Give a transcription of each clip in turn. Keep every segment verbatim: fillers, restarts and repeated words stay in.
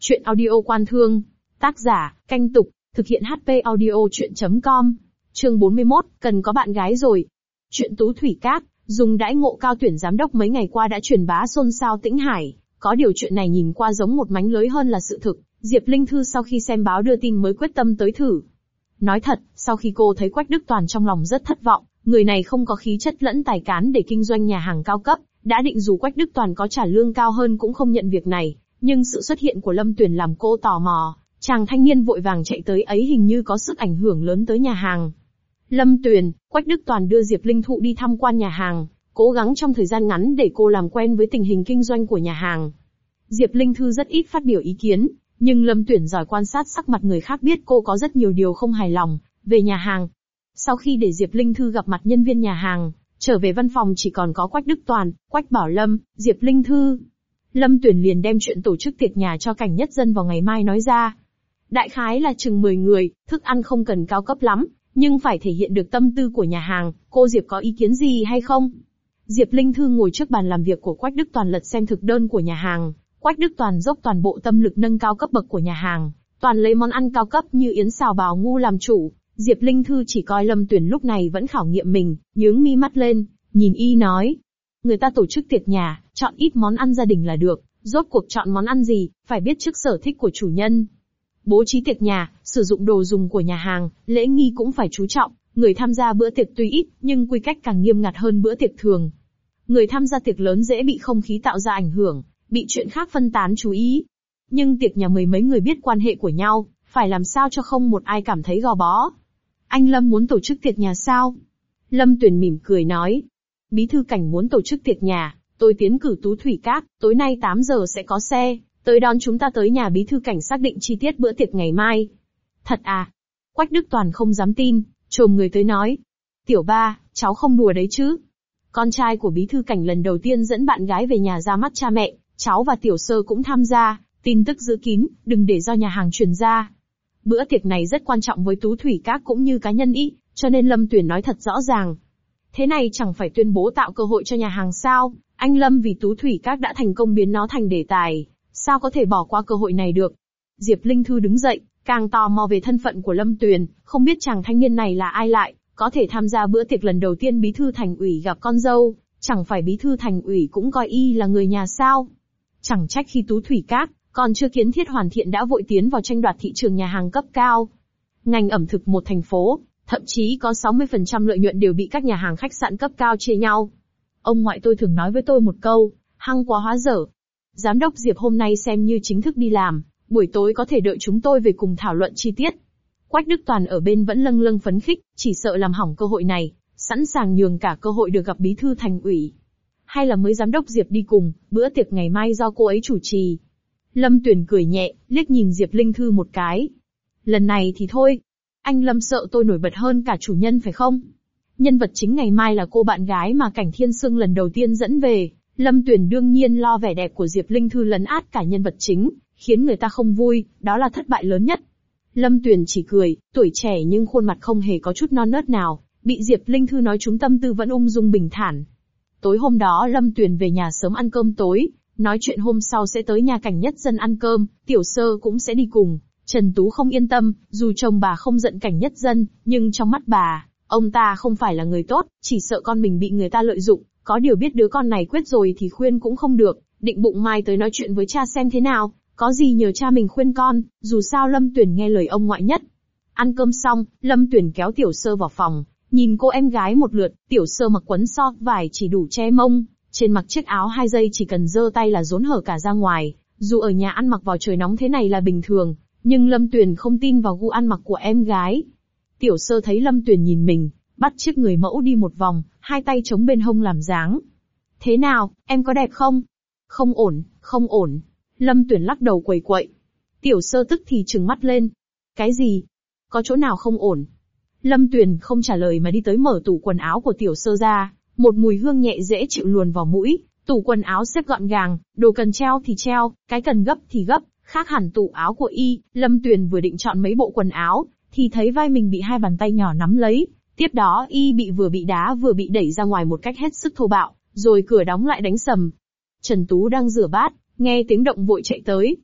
Chuyện audio Quan Thương. Tác giả, Canh Tục, thực hiện hát pê audio chuyện chấm com. Chương bốn mươi mốt, cần có bạn gái rồi. Chuyện Tú Thủy Cát, dùng đãi ngộ cao tuyển giám đốc mấy ngày qua đã truyền bá xôn xao Tĩnh Hải. Có điều chuyện này nhìn qua giống một mánh lới hơn là sự thực. Diệp Linh Thư sau khi xem báo đưa tin mới quyết tâm tới thử. Nói thật, sau khi cô thấy Quách Đức Toàn trong lòng rất thất vọng, người này không có khí chất lẫn tài cán để kinh doanh nhà hàng cao cấp, đã định dù Quách Đức Toàn có trả lương cao hơn cũng không nhận việc này, nhưng sự xuất hiện của Lâm Tuyền làm cô tò mò, chàng thanh niên vội vàng chạy tới ấy hình như có sức ảnh hưởng lớn tới nhà hàng. Lâm Tuyền, Quách Đức Toàn đưa Diệp Linh Thụ đi tham quan nhà hàng, cố gắng trong thời gian ngắn để cô làm quen với tình hình kinh doanh của nhà hàng. Diệp Linh Thư rất ít phát biểu ý kiến, nhưng Lâm Tuyền giỏi quan sát sắc mặt người khác biết cô có rất nhiều điều không hài lòng về nhà hàng. Sau khi để Diệp Linh Thư gặp mặt nhân viên nhà hàng, trở về văn phòng chỉ còn có Quách Đức Toàn, Quách Bảo Lâm, Diệp Linh Thư. Lâm Tuyền liền đem chuyện tổ chức tiệc nhà cho Cảnh Nhất Dân vào ngày mai nói ra. Đại khái là chừng mười người, thức ăn không cần cao cấp lắm, nhưng phải thể hiện được tâm tư của nhà hàng, cô Diệp có ý kiến gì hay không? Diệp Linh Thư ngồi trước bàn làm việc của Quách Đức Toàn lật xem thực đơn của nhà hàng. Quách Đức Toàn dốc toàn bộ tâm lực nâng cao cấp bậc của nhà hàng, toàn lấy món ăn cao cấp như yến xào bào ngu làm chủ. Diệp Linh Thư chỉ coi Lâm Tuyền lúc này vẫn khảo nghiệm mình, nhướng mi mắt lên, nhìn y nói. Người ta tổ chức tiệc nhà, chọn ít món ăn gia đình là được, rốt cuộc chọn món ăn gì, phải biết trước sở thích của chủ nhân. Bố trí tiệc nhà, sử dụng đồ dùng của nhà hàng, lễ nghi cũng phải chú trọng, người tham gia bữa tiệc tuy ít, nhưng quy cách càng nghiêm ngặt hơn bữa tiệc thường. Người tham gia tiệc lớn dễ bị không khí tạo ra ảnh hưởng, bị chuyện khác phân tán chú ý. Nhưng tiệc nhà mười mấy người biết quan hệ của nhau, phải làm sao cho không một ai cảm thấy gò bó. Anh Lâm muốn tổ chức tiệc nhà sao? Lâm Tuyền mỉm cười nói. Bí thư Cảnh muốn tổ chức tiệc nhà, tôi tiến cử Tú Thủy Cát, tối nay tám giờ sẽ có xe, tới đón chúng ta tới nhà bí thư Cảnh xác định chi tiết bữa tiệc ngày mai. Thật à? Quách Đức Toàn không dám tin, chồm người tới nói. Tiểu ba, cháu không đùa đấy chứ? Con trai của bí thư Cảnh lần đầu tiên dẫn bạn gái về nhà ra mắt cha mẹ, cháu và Tiểu Sơ cũng tham gia, tin tức giữ kín, đừng để do nhà hàng truyền ra. Bữa tiệc này rất quan trọng với Tú Thủy Cát cũng như cá nhân ý, cho nên Lâm Tuyền nói thật rõ ràng. Thế này chẳng phải tuyên bố tạo cơ hội cho nhà hàng sao? Anh Lâm vì Tú Thủy Cát đã thành công biến nó thành đề tài, sao có thể bỏ qua cơ hội này được? Diệp Linh Thư đứng dậy, càng tò mò về thân phận của Lâm Tuyền, không biết chàng thanh niên này là ai lại, có thể tham gia bữa tiệc lần đầu tiên bí thư thành ủy gặp con dâu, chẳng phải bí thư thành ủy cũng coi y là người nhà sao? Chẳng trách khi Tú Thủy Cát còn chưa kiến thiết hoàn thiện đã vội tiến vào tranh đoạt thị trường nhà hàng cấp cao. Ngành ẩm thực một thành phố, thậm chí có sáu mươi phần trăm lợi nhuận đều bị các nhà hàng khách sạn cấp cao chia nhau. Ông ngoại tôi thường nói với tôi một câu, hăng quá hóa dở. Giám đốc Diệp hôm nay xem như chính thức đi làm, buổi tối có thể đợi chúng tôi về cùng thảo luận chi tiết. Quách Đức Toàn ở bên vẫn lâng lâng phấn khích, chỉ sợ làm hỏng cơ hội này, sẵn sàng nhường cả cơ hội được gặp bí thư thành ủy. Hay là mới giám đốc Diệp đi cùng, bữa tiệc ngày mai do cô ấy chủ trì. Lâm Tuyền cười nhẹ, liếc nhìn Diệp Linh Thư một cái. Lần này thì thôi. Anh Lâm sợ tôi nổi bật hơn cả chủ nhân phải không? Nhân vật chính ngày mai là cô bạn gái mà Cảnh Thiên Sương lần đầu tiên dẫn về. Lâm Tuyền đương nhiên lo vẻ đẹp của Diệp Linh Thư lấn át cả nhân vật chính, khiến người ta không vui, đó là thất bại lớn nhất. Lâm Tuyền chỉ cười, tuổi trẻ nhưng khuôn mặt không hề có chút non nớt nào, bị Diệp Linh Thư nói trúng tâm tư vẫn ung dung bình thản. Tối hôm đó Lâm Tuyền về nhà sớm ăn cơm tối, nói chuyện hôm sau sẽ tới nhà Cảnh Nhất Dân ăn cơm, Tiểu Sơ cũng sẽ đi cùng. Trần Tú không yên tâm, dù chồng bà không giận Cảnh Nhất Dân, nhưng trong mắt bà, ông ta không phải là người tốt, chỉ sợ con mình bị người ta lợi dụng, có điều biết đứa con này quyết rồi thì khuyên cũng không được, định bụng mai tới nói chuyện với cha xem thế nào, có gì nhờ cha mình khuyên con, dù sao Lâm Tuyền nghe lời ông ngoại nhất. Ăn cơm xong, Lâm Tuyền kéo Tiểu Sơ vào phòng, nhìn cô em gái một lượt, Tiểu Sơ mặc quấn so vải chỉ đủ che mông, trên mặc chiếc áo hai dây chỉ cần giơ tay là rốn hở cả ra ngoài, dù ở nhà ăn mặc vào trời nóng thế này là bình thường. Nhưng Lâm Tuyền không tin vào gu ăn mặc của em gái. Tiểu Sơ thấy Lâm Tuyền nhìn mình, bắt chiếc người mẫu đi một vòng, hai tay chống bên hông làm dáng. Thế nào, em có đẹp không? Không ổn, không ổn. Lâm Tuyền lắc đầu quẩy quậy. Tiểu Sơ tức thì trừng mắt lên. Cái gì? Có chỗ nào không ổn? Lâm Tuyền không trả lời mà đi tới mở tủ quần áo của Tiểu Sơ ra, một mùi hương nhẹ dễ chịu luồn vào mũi, tủ quần áo xếp gọn gàng, đồ cần treo thì treo, cái cần gấp thì gấp. Khác hẳn tủ áo của y, Lâm Tuyền vừa định chọn mấy bộ quần áo, thì thấy vai mình bị hai bàn tay nhỏ nắm lấy. Tiếp đó y bị vừa bị đá vừa bị đẩy ra ngoài một cách hết sức thô bạo, rồi cửa đóng lại đánh sầm. Trần Tú đang rửa bát, nghe tiếng động vội chạy tới.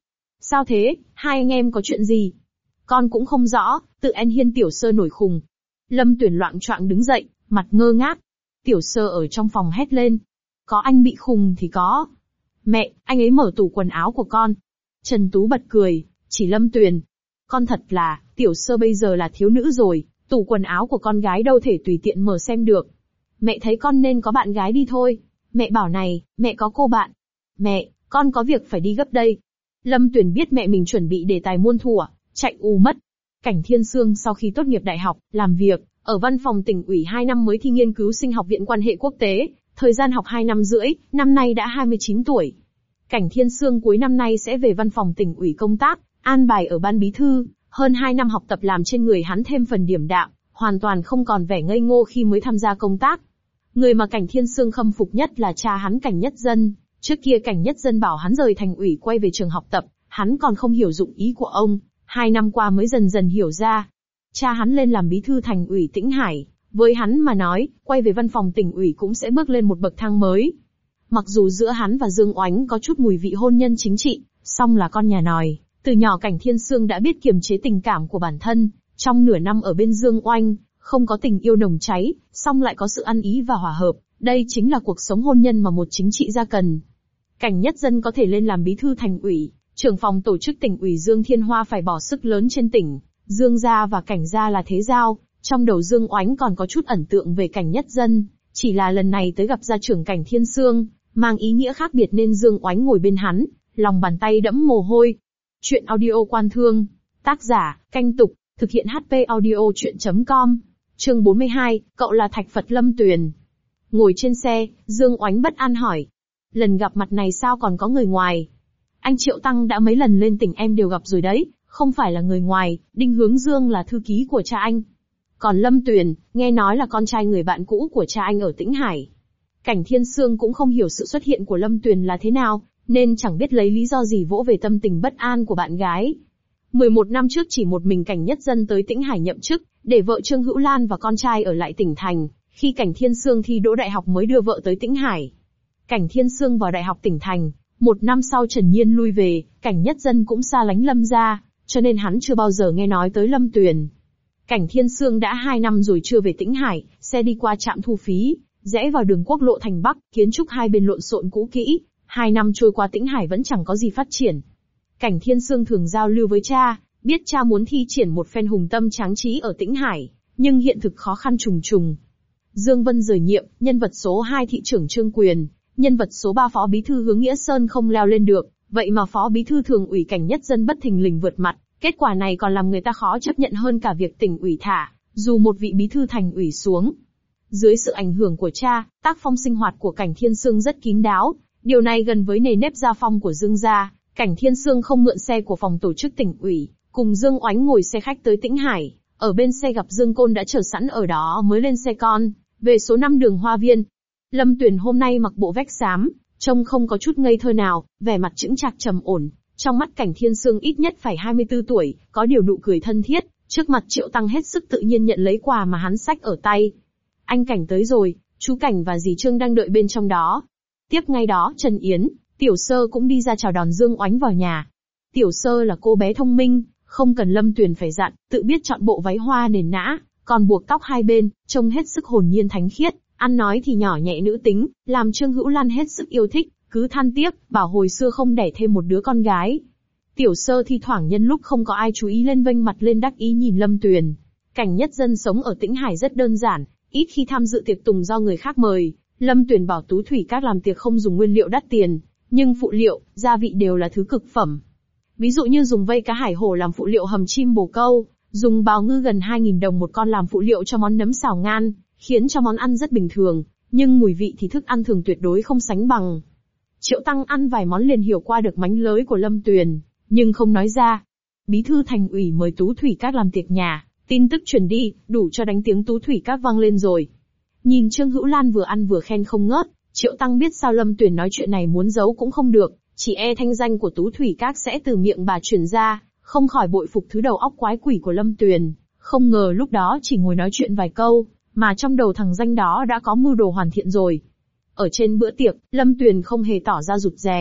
Sao thế, hai anh em có chuyện gì? Con cũng không rõ, tự An Hiên Tiểu Sơ nổi khùng. Lâm Tuyền loạng choạng đứng dậy, mặt ngơ ngác. Tiểu Sơ ở trong phòng hét lên. Có anh bị khùng thì có. Mẹ, anh ấy mở tủ quần áo của con. Trần Tú bật cười, chỉ Lâm Tuyền. Con thật là, Tiểu Sơ bây giờ là thiếu nữ rồi, tủ quần áo của con gái đâu thể tùy tiện mở xem được. Mẹ thấy con nên có bạn gái đi thôi. Mẹ bảo này, mẹ có cô bạn. Mẹ, con có việc phải đi gấp đây. Lâm Tuyền biết mẹ mình chuẩn bị đề tài muôn thuở, chạy ù mất. Cảnh Thiên Sương sau khi tốt nghiệp đại học, làm việc, ở văn phòng tỉnh ủy hai năm mới thi nghiên cứu sinh học viện quan hệ quốc tế, thời gian học hai năm rưỡi, năm nay đã hai mươi chín tuổi. Cảnh Thiên Sương cuối năm nay sẽ về văn phòng tỉnh ủy công tác, an bài ở ban bí thư, hơn hai năm học tập làm trên người hắn thêm phần điềm đạm, hoàn toàn không còn vẻ ngây ngô khi mới tham gia công tác. Người mà Cảnh Thiên Sương khâm phục nhất là cha hắn Cảnh Nhất Dân, trước kia Cảnh Nhất Dân bảo hắn rời thành ủy quay về trường học tập, hắn còn không hiểu dụng ý của ông, hai năm qua mới dần dần hiểu ra. Cha hắn lên làm bí thư thành ủy Tĩnh Hải, với hắn mà nói, quay về văn phòng tỉnh ủy cũng sẽ bước lên một bậc thang mới. Mặc dù giữa hắn và Dương Oánh có chút mùi vị hôn nhân chính trị, song là con nhà nòi, từ nhỏ Cảnh Thiên Sương đã biết kiềm chế tình cảm của bản thân, trong nửa năm ở bên Dương Oanh, không có tình yêu nồng cháy, song lại có sự ăn ý và hòa hợp, đây chính là cuộc sống hôn nhân mà một chính trị gia cần. Cảnh Nhất Dân có thể lên làm bí thư thành ủy, trưởng phòng tổ chức tỉnh ủy Dương Thiên Hoa phải bỏ sức lớn trên tỉnh, Dương gia và Cảnh gia là thế giao, trong đầu Dương Oánh còn có chút ẩn tượng về Cảnh Nhất Dân, chỉ là lần này tới gặp gia trưởng Cảnh Thiên Sương, mang ý nghĩa khác biệt nên Dương Oánh ngồi bên hắn, lòng bàn tay đẫm mồ hôi. Chuyện audio Quan Thương, tác giả, Canh Tục, thực hiện hát pê audio chuyện chấm com, chương bốn mươi hai, cậu là Thạch Phật Lâm Tuyền. Ngồi trên xe, Dương Oánh bất an hỏi. Lần gặp mặt này sao còn có người ngoài? Anh Triệu Tăng đã mấy lần lên tỉnh em đều gặp rồi đấy, không phải là người ngoài, Đinh Hướng Dương là thư ký của cha anh. Còn Lâm Tuyền, nghe nói là con trai người bạn cũ của cha anh ở Tĩnh Hải. Cảnh Thiên Sương cũng không hiểu sự xuất hiện của Lâm Tuyền là thế nào, nên chẳng biết lấy lý do gì vỗ về tâm tình bất an của bạn gái. mười một năm trước chỉ một mình Cảnh Nhất Dân tới Tĩnh Hải nhậm chức, để vợ Trương Hữu Lan và con trai ở lại tỉnh thành, khi Cảnh Thiên Sương thi đỗ đại học mới đưa vợ tới Tĩnh Hải. Cảnh Thiên Sương vào đại học tỉnh thành, một năm sau Trần Nhiên lui về, Cảnh Nhất Dân cũng xa lánh Lâm gia, cho nên hắn chưa bao giờ nghe nói tới Lâm Tuyền. Cảnh Thiên Sương đã hai năm rồi chưa về Tĩnh Hải, xe đi qua trạm thu phí, rẽ vào đường quốc lộ thành Bắc, kiến trúc hai bên lộn xộn cũ kỹ, hai năm trôi qua Tĩnh Hải vẫn chẳng có gì phát triển. Cảnh Thiên Sương thường giao lưu với cha, biết cha muốn thi triển một phen hùng tâm tráng trí ở Tĩnh Hải, nhưng hiện thực khó khăn trùng trùng. Dương Vân rời nhiệm, nhân vật số hai thị trưởng Trương Quyền, nhân vật số ba phó bí thư Hướng Nghĩa Sơn không leo lên được, vậy mà phó bí thư thường ủy Cảnh Nhất Dân bất thình lình vượt mặt, kết quả này còn làm người ta khó chấp nhận hơn cả việc tỉnh ủy thả, dù một vị bí thư thành ủy xuống. Dưới sự ảnh hưởng của cha, tác phong sinh hoạt của Cảnh Thiên Sương rất kín đáo, điều này gần với nề nếp gia phong của Dương gia. Cảnh Thiên Sương không mượn xe của phòng tổ chức tỉnh ủy, cùng Dương Oánh ngồi xe khách tới Tĩnh Hải, ở bên xe gặp Dương Côn đã chờ sẵn ở đó mới lên xe con, về số năm đường Hoa Viên. Lâm Tuyền hôm nay mặc bộ vest xám, trông không có chút ngây thơ nào, vẻ mặt chững chạc trầm ổn, trong mắt Cảnh Thiên Sương ít nhất phải hai mươi tư tuổi, có điều nụ cười thân thiết, trước mặt Triệu Tăng hết sức tự nhiên nhận lấy quà mà hắn xách ở tay. Anh Cảnh tới rồi, chú Cảnh và dì Trương đang đợi bên trong đó. Tiếp ngay đó Trần Yến, Tiểu Sơ cũng đi ra chào đón Dương Oánh vào nhà. Tiểu Sơ là cô bé thông minh, không cần Lâm Tuyền phải dặn, tự biết chọn bộ váy hoa nền nã, còn buộc tóc hai bên, trông hết sức hồn nhiên thánh khiết, ăn nói thì nhỏ nhẹ nữ tính, làm Trương Hữu Lan hết sức yêu thích, cứ than tiếc, bảo hồi xưa không đẻ thêm một đứa con gái. Tiểu Sơ thi thoảng nhân lúc không có ai chú ý lên vênh mặt lên đắc ý nhìn Lâm Tuyền. Cảnh Nhất Dân sống ở Tĩnh Hải rất đơn giản, ít khi tham dự tiệc tùng do người khác mời. Lâm Tuyền bảo Tú Thủy Các làm tiệc không dùng nguyên liệu đắt tiền, nhưng phụ liệu, gia vị đều là thứ cực phẩm. Ví dụ như dùng vây cá hải hồ làm phụ liệu hầm chim bồ câu, dùng bào ngư gần hai nghìn đồng một con làm phụ liệu cho món nấm xào ngan, khiến cho món ăn rất bình thường, nhưng mùi vị thì thức ăn thường tuyệt đối không sánh bằng. Triệu Tăng ăn vài món liền hiểu qua được mánh lới của Lâm Tuyền, nhưng không nói ra. Bí thư thành ủy mời Tú Thủy Các làm tiệc nhà, tin tức truyền đi, đủ cho đánh tiếng Tú Thủy Các vang lên rồi. Nhìn Trương Hữu Lan vừa ăn vừa khen không ngớt, Triệu Tăng biết sao Lâm Tuyền nói chuyện này muốn giấu cũng không được, chỉ e thanh danh của Tú Thủy Các sẽ từ miệng bà truyền ra, không khỏi bội phục thứ đầu óc quái quỷ của Lâm Tuyền. Không ngờ lúc đó chỉ ngồi nói chuyện vài câu, mà trong đầu thằng danh đó đã có mưu đồ hoàn thiện rồi. Ở trên bữa tiệc, Lâm Tuyền không hề tỏ ra rụt rè,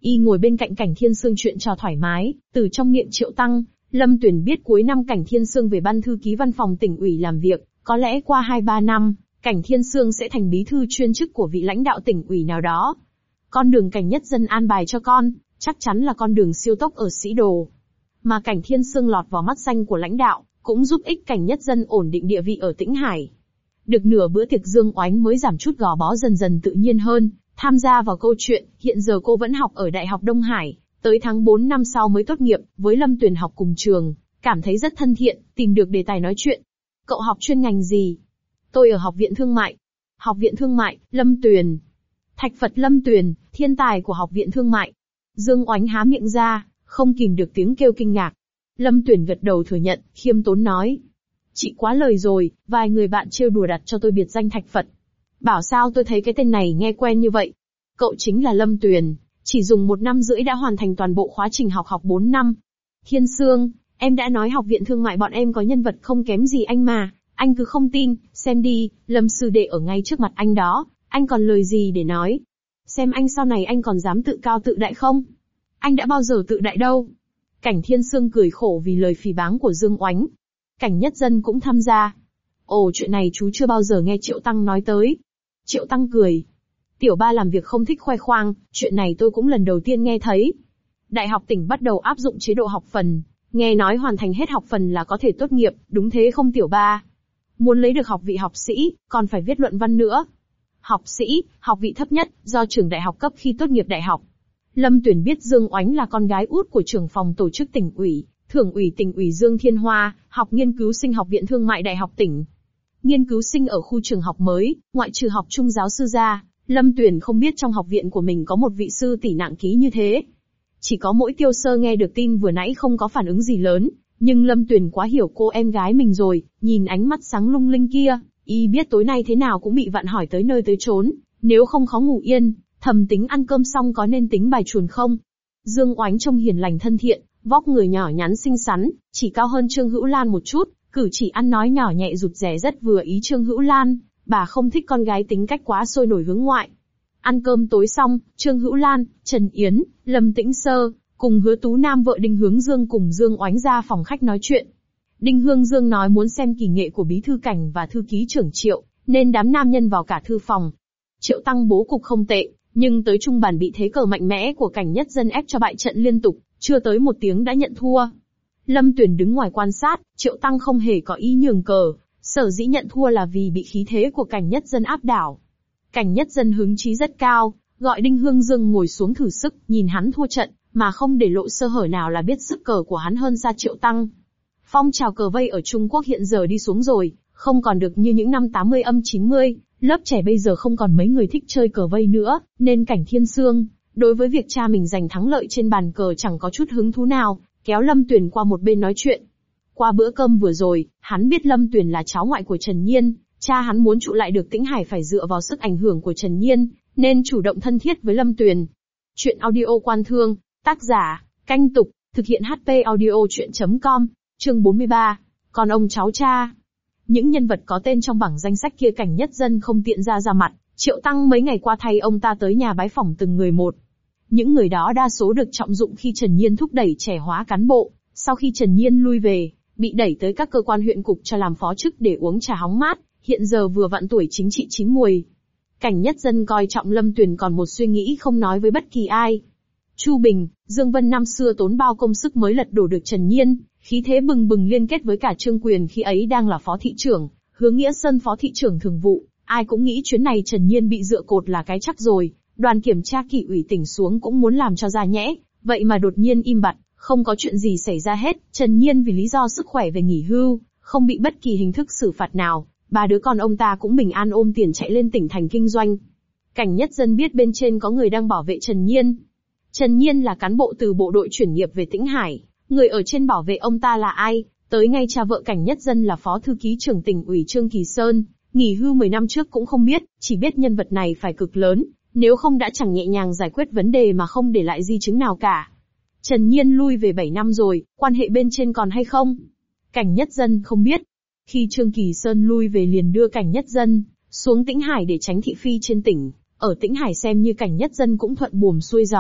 Y ngồi bên cạnh Cảnh Thiên Sương chuyện trò thoải mái, từ trong miệng Triệu Tăng, Lâm Tuyền biết cuối năm Cảnh Thiên Sương về ban thư ký văn phòng tỉnh ủy làm việc, có lẽ qua hai ba năm, Cảnh Thiên Sương sẽ thành bí thư chuyên chức của vị lãnh đạo tỉnh ủy nào đó. Con đường Cảnh Nhất Dân an bài cho con, chắc chắn là con đường siêu tốc ở Sĩ Đồ. Mà Cảnh Thiên Sương lọt vào mắt xanh của lãnh đạo, cũng giúp ích Cảnh Nhất Dân ổn định địa vị ở Tĩnh Hải. Được nửa bữa tiệc Dương Oánh mới giảm chút gò bó dần dần tự nhiên hơn, tham gia vào câu chuyện, hiện giờ cô vẫn học ở Đại học Đông Hải, tới tháng tư năm sau mới tốt nghiệp, với Lâm Tuyền học cùng trường, cảm thấy rất thân thiện, tìm được đề tài nói chuyện. Cậu học chuyên ngành gì? Tôi ở Học viện Thương mại. Học viện Thương mại, Lâm Tuyền. Thạch Phật Lâm Tuyền, thiên tài của Học viện Thương mại. Dương Oánh há miệng ra, không kìm được tiếng kêu kinh ngạc. Lâm Tuyền gật đầu thừa nhận, khiêm tốn nói. Chị quá lời rồi, vài người bạn trêu đùa đặt cho tôi biệt danh Thạch Phật. Bảo sao tôi thấy cái tên này nghe quen như vậy. Cậu chính là Lâm Tuyền, chỉ dùng một năm rưỡi đã hoàn thành toàn bộ khóa trình học học bốn năm. Thiên Sương, em đã nói Học viện Thương mại bọn em có nhân vật không kém gì anh mà, anh cứ không tin, xem đi, Lâm sư đệ ở ngay trước mặt anh đó, anh còn lời gì để nói. Xem anh sau này anh còn dám tự cao tự đại không? Anh đã bao giờ tự đại đâu. Cảnh Thiên Sương cười khổ vì lời phỉ báng của Dương Oánh. Cảnh Nhất Dân cũng tham gia. Ồ, chuyện này chú chưa bao giờ nghe Triệu Tăng nói tới. Triệu Tăng cười. Tiểu ba làm việc không thích khoe khoang, chuyện này tôi cũng lần đầu tiên nghe thấy. Đại học tỉnh bắt đầu áp dụng chế độ học phần, nghe nói hoàn thành hết học phần là có thể tốt nghiệp, đúng thế không tiểu ba? Muốn lấy được học vị học sĩ, còn phải viết luận văn nữa. Học sĩ, học vị thấp nhất, do trường đại học cấp khi tốt nghiệp đại học. Lâm Tuyền biết Dương Oánh là con gái út của trưởng phòng tổ chức tỉnh ủy, Thưởng ủy tỉnh ủy Dương Thiên Hoa, học nghiên cứu sinh Học viện Thương mại Đại học tỉnh. Nghiên cứu sinh ở khu trường học mới, ngoại trừ học trung giáo sư ra, Lâm Tuyền không biết trong học viện của mình có một vị sư tỷ nặng ký như thế. Chỉ có mỗi Tiêu Sơ nghe được tin vừa nãy không có phản ứng gì lớn, nhưng Lâm Tuyền quá hiểu cô em gái mình rồi, nhìn ánh mắt sáng lung linh kia, y biết tối nay thế nào cũng bị vặn hỏi tới nơi tới chốn, nếu không khó ngủ yên, thầm tính ăn cơm xong có nên tính bài chuồn không. Dương Oánh trông hiền lành thân thiện, vóc người nhỏ nhắn xinh xắn, chỉ cao hơn Trương Hữu Lan một chút, cử chỉ ăn nói nhỏ nhẹ rụt rè rất vừa ý Trương Hữu Lan, bà không thích con gái tính cách quá sôi nổi hướng ngoại. Ăn cơm tối xong, Trương Hữu Lan, Trần Yến, Lâm Tĩnh Sơ, cùng Hứa Tú Nam vợ Đinh Hướng Dương cùng Dương Oánh ra phòng khách nói chuyện. Đinh Hướng Dương nói muốn xem kỳ nghệ của bí thư Cảnh và thư ký trưởng Triệu, nên đám nam nhân vào cả thư phòng. Triệu Tăng bố cục không tệ, nhưng tới trung bàn bị thế cờ mạnh mẽ của Cảnh Nhất Dân ép cho bại trận liên tục, chưa tới một tiếng đã nhận thua. Lâm Tuyền đứng ngoài quan sát, Triệu Tăng không hề có ý nhường cờ, sở dĩ nhận thua là vì bị khí thế của Cảnh Nhất Dân áp đảo. Cảnh Nhất Dân hứng chí rất cao, gọi Đinh Hướng Dương ngồi xuống thử sức, nhìn hắn thua trận, mà không để lộ sơ hở nào là biết sức cờ của hắn hơn xa Triệu Tăng. Phong trào cờ vây ở Trung Quốc hiện giờ đi xuống rồi, không còn được như những năm tám mươi âm chín mươi, lớp trẻ bây giờ không còn mấy người thích chơi cờ vây nữa, nên Cảnh Thiên Sương, đối với việc cha mình giành thắng lợi trên bàn cờ chẳng có chút hứng thú nào, kéo Lâm Tuyền qua một bên nói chuyện. Qua bữa cơm vừa rồi, hắn biết Lâm Tuyền là cháu ngoại của Trần Nhiên, cha hắn muốn trụ lại được Tĩnh Hải phải dựa vào sức ảnh hưởng của Trần Nhiên, nên chủ động thân thiết với Lâm Tuyền. Chuyện audio Quan Thương, tác giả, Canh Tục, thực hiện hát pê audio chuyện chấm com, chương bốn mươi ba, còn ông cháu cha. Những nhân vật có tên trong bảng danh sách kia Cảnh Nhất Dân không tiện ra ra mặt, Triệu Tăng mấy ngày qua thay ông ta tới nhà bái phỏng từng người một. Những người đó đa số được trọng dụng khi Trần Nhiên thúc đẩy trẻ hóa cán bộ, sau khi Trần Nhiên lui về, bị đẩy tới các cơ quan huyện cục cho làm phó chức để uống trà hóng mát, hiện giờ vừa vặn tuổi chính trị chín muồi. Cảnh Nhất Dân coi trọng Lâm Tuyền còn một suy nghĩ không nói với bất kỳ ai. Chu Bình, Dương Vân năm xưa tốn bao công sức mới lật đổ được Trần Nhiên, khí thế bừng bừng liên kết với cả Trương Quyền khi ấy đang là phó thị trưởng, Hứa Nghĩa Sơn phó thị trưởng thường vụ, ai cũng nghĩ chuyến này Trần Nhiên bị dựa cột là cái chắc rồi, đoàn kiểm tra kỷ ủy tỉnh xuống cũng muốn làm cho ra nhẽ, vậy mà đột nhiên im bặt, không có chuyện gì xảy ra hết, Trần Nhiên vì lý do sức khỏe về nghỉ hưu, không bị bất kỳ hình thức xử phạt nào, ba đứa con ông ta cũng bình an ôm tiền chạy lên tỉnh thành kinh doanh. Cảnh Nhất Dân biết bên trên có người đang bảo vệ Trần Nhiên. Trần Nhiên là cán bộ từ bộ đội chuyển nghiệp về Tĩnh Hải, người ở trên bảo vệ ông ta là ai, tới ngay cha vợ Cảnh Nhất Dân là phó thư ký trưởng tỉnh ủy Trương Kỳ Sơn, nghỉ hưu mười năm trước cũng không biết, chỉ biết nhân vật này phải cực lớn, nếu không đã chẳng nhẹ nhàng giải quyết vấn đề mà không để lại di chứng nào cả. Trần Nhiên lui về bảy năm rồi, quan hệ bên trên còn hay không? Cảnh Nhất Dân không biết. Khi Trương Kỳ Sơn lui về liền đưa Cảnh Nhất Dân xuống Tĩnh Hải để tránh thị phi trên tỉnh, ở Tĩnh Hải xem như Cảnh Nhất Dân cũng thuận buồm xuôi gió,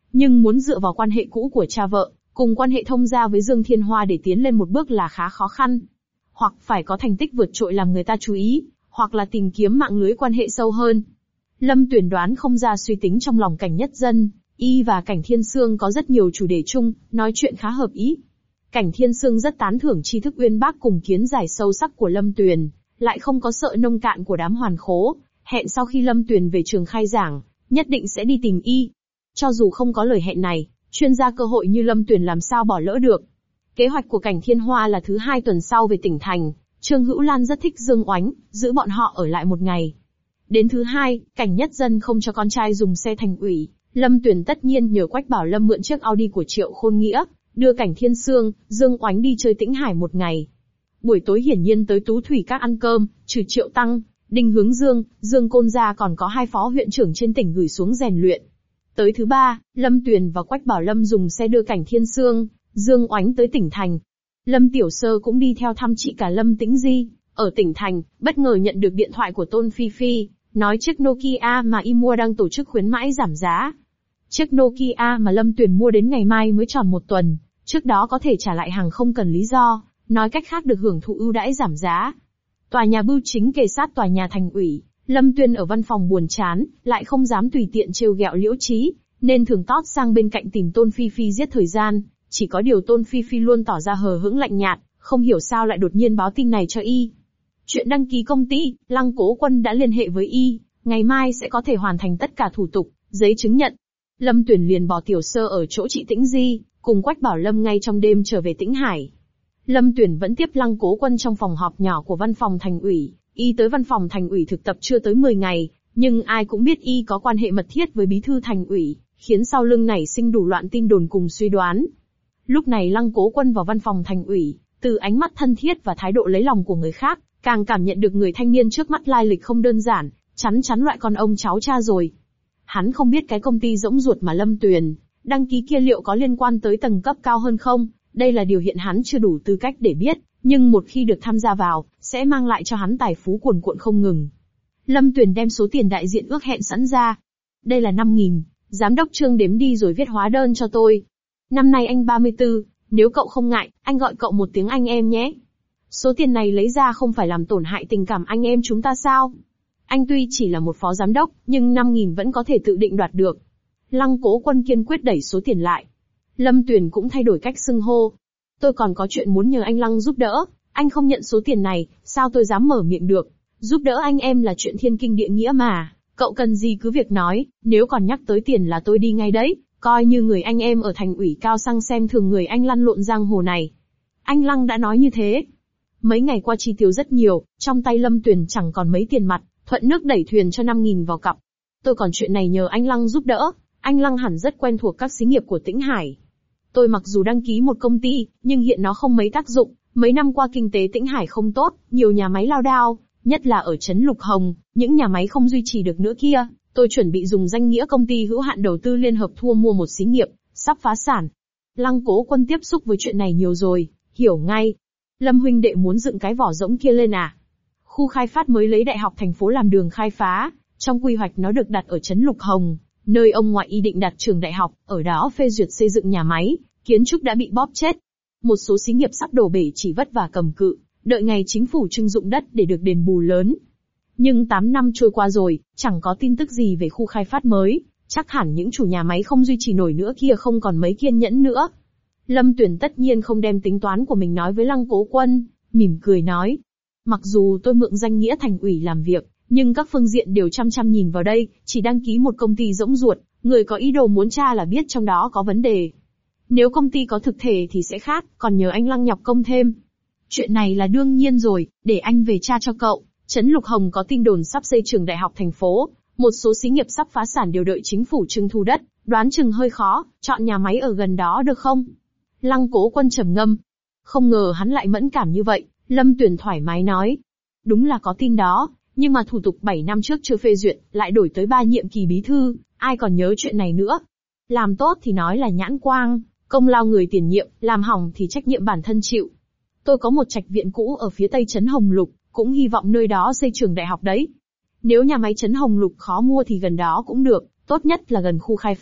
nhưng muốn dựa vào quan hệ cũ của cha vợ, cùng quan hệ thông gia với Dương Thiên Hoa để tiến lên một bước là khá khó khăn. Hoặc phải có thành tích vượt trội làm người ta chú ý, hoặc là tìm kiếm mạng lưới quan hệ sâu hơn. Lâm Tuyền đoán không ra suy tính trong lòng Cảnh Nhất Dân, y và Cảnh Thiên Sương có rất nhiều chủ đề chung, nói chuyện khá hợp ý. Cảnh Thiên Sương rất tán thưởng tri thức uyên bác cùng kiến giải sâu sắc của Lâm Tuyền, lại không có sợ nông cạn của đám hoàn khố, hẹn sau khi Lâm Tuyền về trường khai giảng, nhất định sẽ đi tìm y. Cho dù không có lời hẹn này, chuyên gia cơ hội như Lâm Tuyền làm sao bỏ lỡ được. Kế hoạch của Cảnh Thiên Hoa là thứ hai tuần sau về tỉnh thành, Trương Hữu Lan rất thích Dương Oánh, giữ bọn họ ở lại một ngày. Đến thứ hai, Cảnh Nhất Dân không cho con trai dùng xe thành ủy, Lâm Tuyền tất nhiên nhờ Quách Bảo Lâm mượn chiếc Audi của Triệu Khôn Nghĩa, đưa Cảnh Thiên Sương, Dương Oánh đi chơi Tĩnh Hải một ngày. Buổi tối hiển nhiên tới Tú Thủy Các ăn cơm, trừ Triệu Tăng, Đinh Hướng Dương, Dương Côn Gia còn có hai phó huyện trưởng trên tỉnh gửi xuống rèn luyện. Tới thứ ba, Lâm Tuyền và Quách Bảo Lâm dùng xe đưa Cảnh Thiên Sương, Dương Oánh tới tỉnh thành. Lâm Tiểu Sơ cũng đi theo thăm chị cả Lâm Tĩnh Di, ở tỉnh thành, bất ngờ nhận được điện thoại của Tôn Phi Phi, nói chiếc Nokia mà y mua đang tổ chức khuyến mãi giảm giá. Chiếc Nokia mà Lâm Tuyền mua đến ngày mai mới tròn một tuần, trước đó có thể trả lại hàng không cần lý do, nói cách khác được hưởng thụ ưu đãi giảm giá. Tòa nhà bưu chính kề sát tòa nhà thành ủy, Lâm Tuyền ở văn phòng buồn chán, lại không dám tùy tiện trêu ghẹo Liễu Trí, nên thường tót sang bên cạnh tìm Tôn Phi Phi giết thời gian. Chỉ có điều Tôn Phi Phi luôn tỏ ra hờ hững lạnh nhạt, không hiểu sao lại đột nhiên báo tin này cho y. Chuyện đăng ký công ty, Lăng Cố Quân đã liên hệ với y, ngày mai sẽ có thể hoàn thành tất cả thủ tục, giấy chứng nhận. Lâm Tuyền liền bỏ Tiểu Sơ ở chỗ chị Tĩnh Di, cùng Quách Bảo Lâm ngay trong đêm trở về Tĩnh Hải. Lâm Tuyền vẫn tiếp Lăng Cố Quân trong phòng họp nhỏ của văn phòng thành ủy, y tới văn phòng thành ủy thực tập chưa tới mười ngày, nhưng ai cũng biết y có quan hệ mật thiết với bí thư thành ủy, khiến sau lưng nảy sinh đủ loạn tin đồn cùng suy đoán. Lúc này Lăng Cố Quân vào văn phòng thành ủy, từ ánh mắt thân thiết và thái độ lấy lòng của người khác, càng cảm nhận được người thanh niên trước mắt lai lịch không đơn giản, chắn chắn loại con ông cháu cha rồi. Hắn không biết cái công ty rỗng ruột mà Lâm Tuyền đăng ký kia liệu có liên quan tới tầng cấp cao hơn không, đây là điều hiện hắn chưa đủ tư cách để biết, nhưng một khi được tham gia vào, sẽ mang lại cho hắn tài phú cuồn cuộn không ngừng. Lâm Tuyền đem số tiền đại diện ước hẹn sẵn ra. Đây là năm nghìn, giám đốc Trương đếm đi rồi viết hóa đơn cho tôi. Năm nay anh ba mươi tư, nếu cậu không ngại, anh gọi cậu một tiếng anh em nhé. Số tiền này lấy ra không phải làm tổn hại tình cảm anh em chúng ta sao? Anh tuy chỉ là một phó giám đốc, nhưng năm nghìn vẫn có thể tự định đoạt được. Lăng Cố Quân kiên quyết đẩy số tiền lại. Lâm Tuyền cũng thay đổi cách xưng hô. Tôi còn có chuyện muốn nhờ anh Lăng giúp đỡ, anh không nhận số tiền này, sao tôi dám mở miệng được? Giúp đỡ anh em là chuyện thiên kinh địa nghĩa mà, cậu cần gì cứ việc nói, nếu còn nhắc tới tiền là tôi đi ngay đấy, coi như người anh em ở thành ủy cao sang xem thường người anh lăn lộn giang hồ này. Anh Lăng đã nói như thế. Mấy ngày qua chi tiêu rất nhiều, trong tay Lâm Tuyền chẳng còn mấy tiền mặt, thuận nước đẩy thuyền cho năm nghìn vào cặp. Tôi còn chuyện này nhờ anh Lăng giúp đỡ, anh Lăng hẳn rất quen thuộc các xí nghiệp của Tĩnh Hải. Tôi mặc dù đăng ký một công ty, nhưng hiện nó không mấy tác dụng, mấy năm qua kinh tế Tĩnh Hải không tốt, nhiều nhà máy lao đao, nhất là ở trấn Lục Hồng, những nhà máy không duy trì được nữa kia, tôi chuẩn bị dùng danh nghĩa công ty hữu hạn đầu tư liên hợp thua mua một xí nghiệp, sắp phá sản. Lăng Cố Quân tiếp xúc với chuyện này nhiều rồi, hiểu ngay. Lâm huynh đệ muốn dựng cái vỏ rỗng kia lên à? Khu khai phát mới lấy đại học thành phố làm đường khai phá, trong quy hoạch nó được đặt ở trấn Lục Hồng, nơi ông ngoại y định đặt trường đại học, ở đó phê duyệt xây dựng nhà máy, kiến trúc đã bị bóp chết. Một số xí nghiệp sắp đổ bể chỉ vất vả cầm cự, đợi ngày chính phủ trưng dụng đất để được đền bù lớn. Nhưng tám năm trôi qua rồi, chẳng có tin tức gì về khu khai phát mới, chắc hẳn những chủ nhà máy không duy trì nổi nữa kia không còn mấy kiên nhẫn nữa. Lâm Tuyền tất nhiên không đem tính toán của mình nói với Lăng Cố Quân, mỉm cười nói. Mặc dù tôi mượn danh nghĩa thành ủy làm việc, nhưng các phương diện đều chăm chăm nhìn vào đây, chỉ đăng ký một công ty rỗng ruột, người có ý đồ muốn tra là biết trong đó có vấn đề. Nếu công ty có thực thể thì sẽ khác, còn nhờ anh Lăng nhọc công thêm. Chuyện này là đương nhiên rồi, để anh về tra cho cậu. Trấn Lục Hồng có tin đồn sắp xây trường đại học thành phố, một số xí nghiệp sắp phá sản đều đợi chính phủ trưng thu đất, đoán chừng hơi khó, chọn nhà máy ở gần đó được không? Lăng Cố Quân trầm ngâm. Không ngờ hắn lại mẫn cảm như vậy, Lâm Tuyền thoải mái nói. Đúng là có tin đó, nhưng mà thủ tục bảy năm trước chưa phê duyệt, lại đổi tới ba nhiệm kỳ bí thư, ai còn nhớ chuyện này nữa. Làm tốt thì nói là nhãn quang, công lao người tiền nhiệm, làm hỏng thì trách nhiệm bản thân chịu. Tôi có một trạch viện cũ ở phía tây trấn Hồng Lục, cũng hy vọng nơi đó xây trường đại học đấy. Nếu nhà máy trấn Hồng Lục khó mua thì gần đó cũng được, tốt nhất là gần khu khai phát,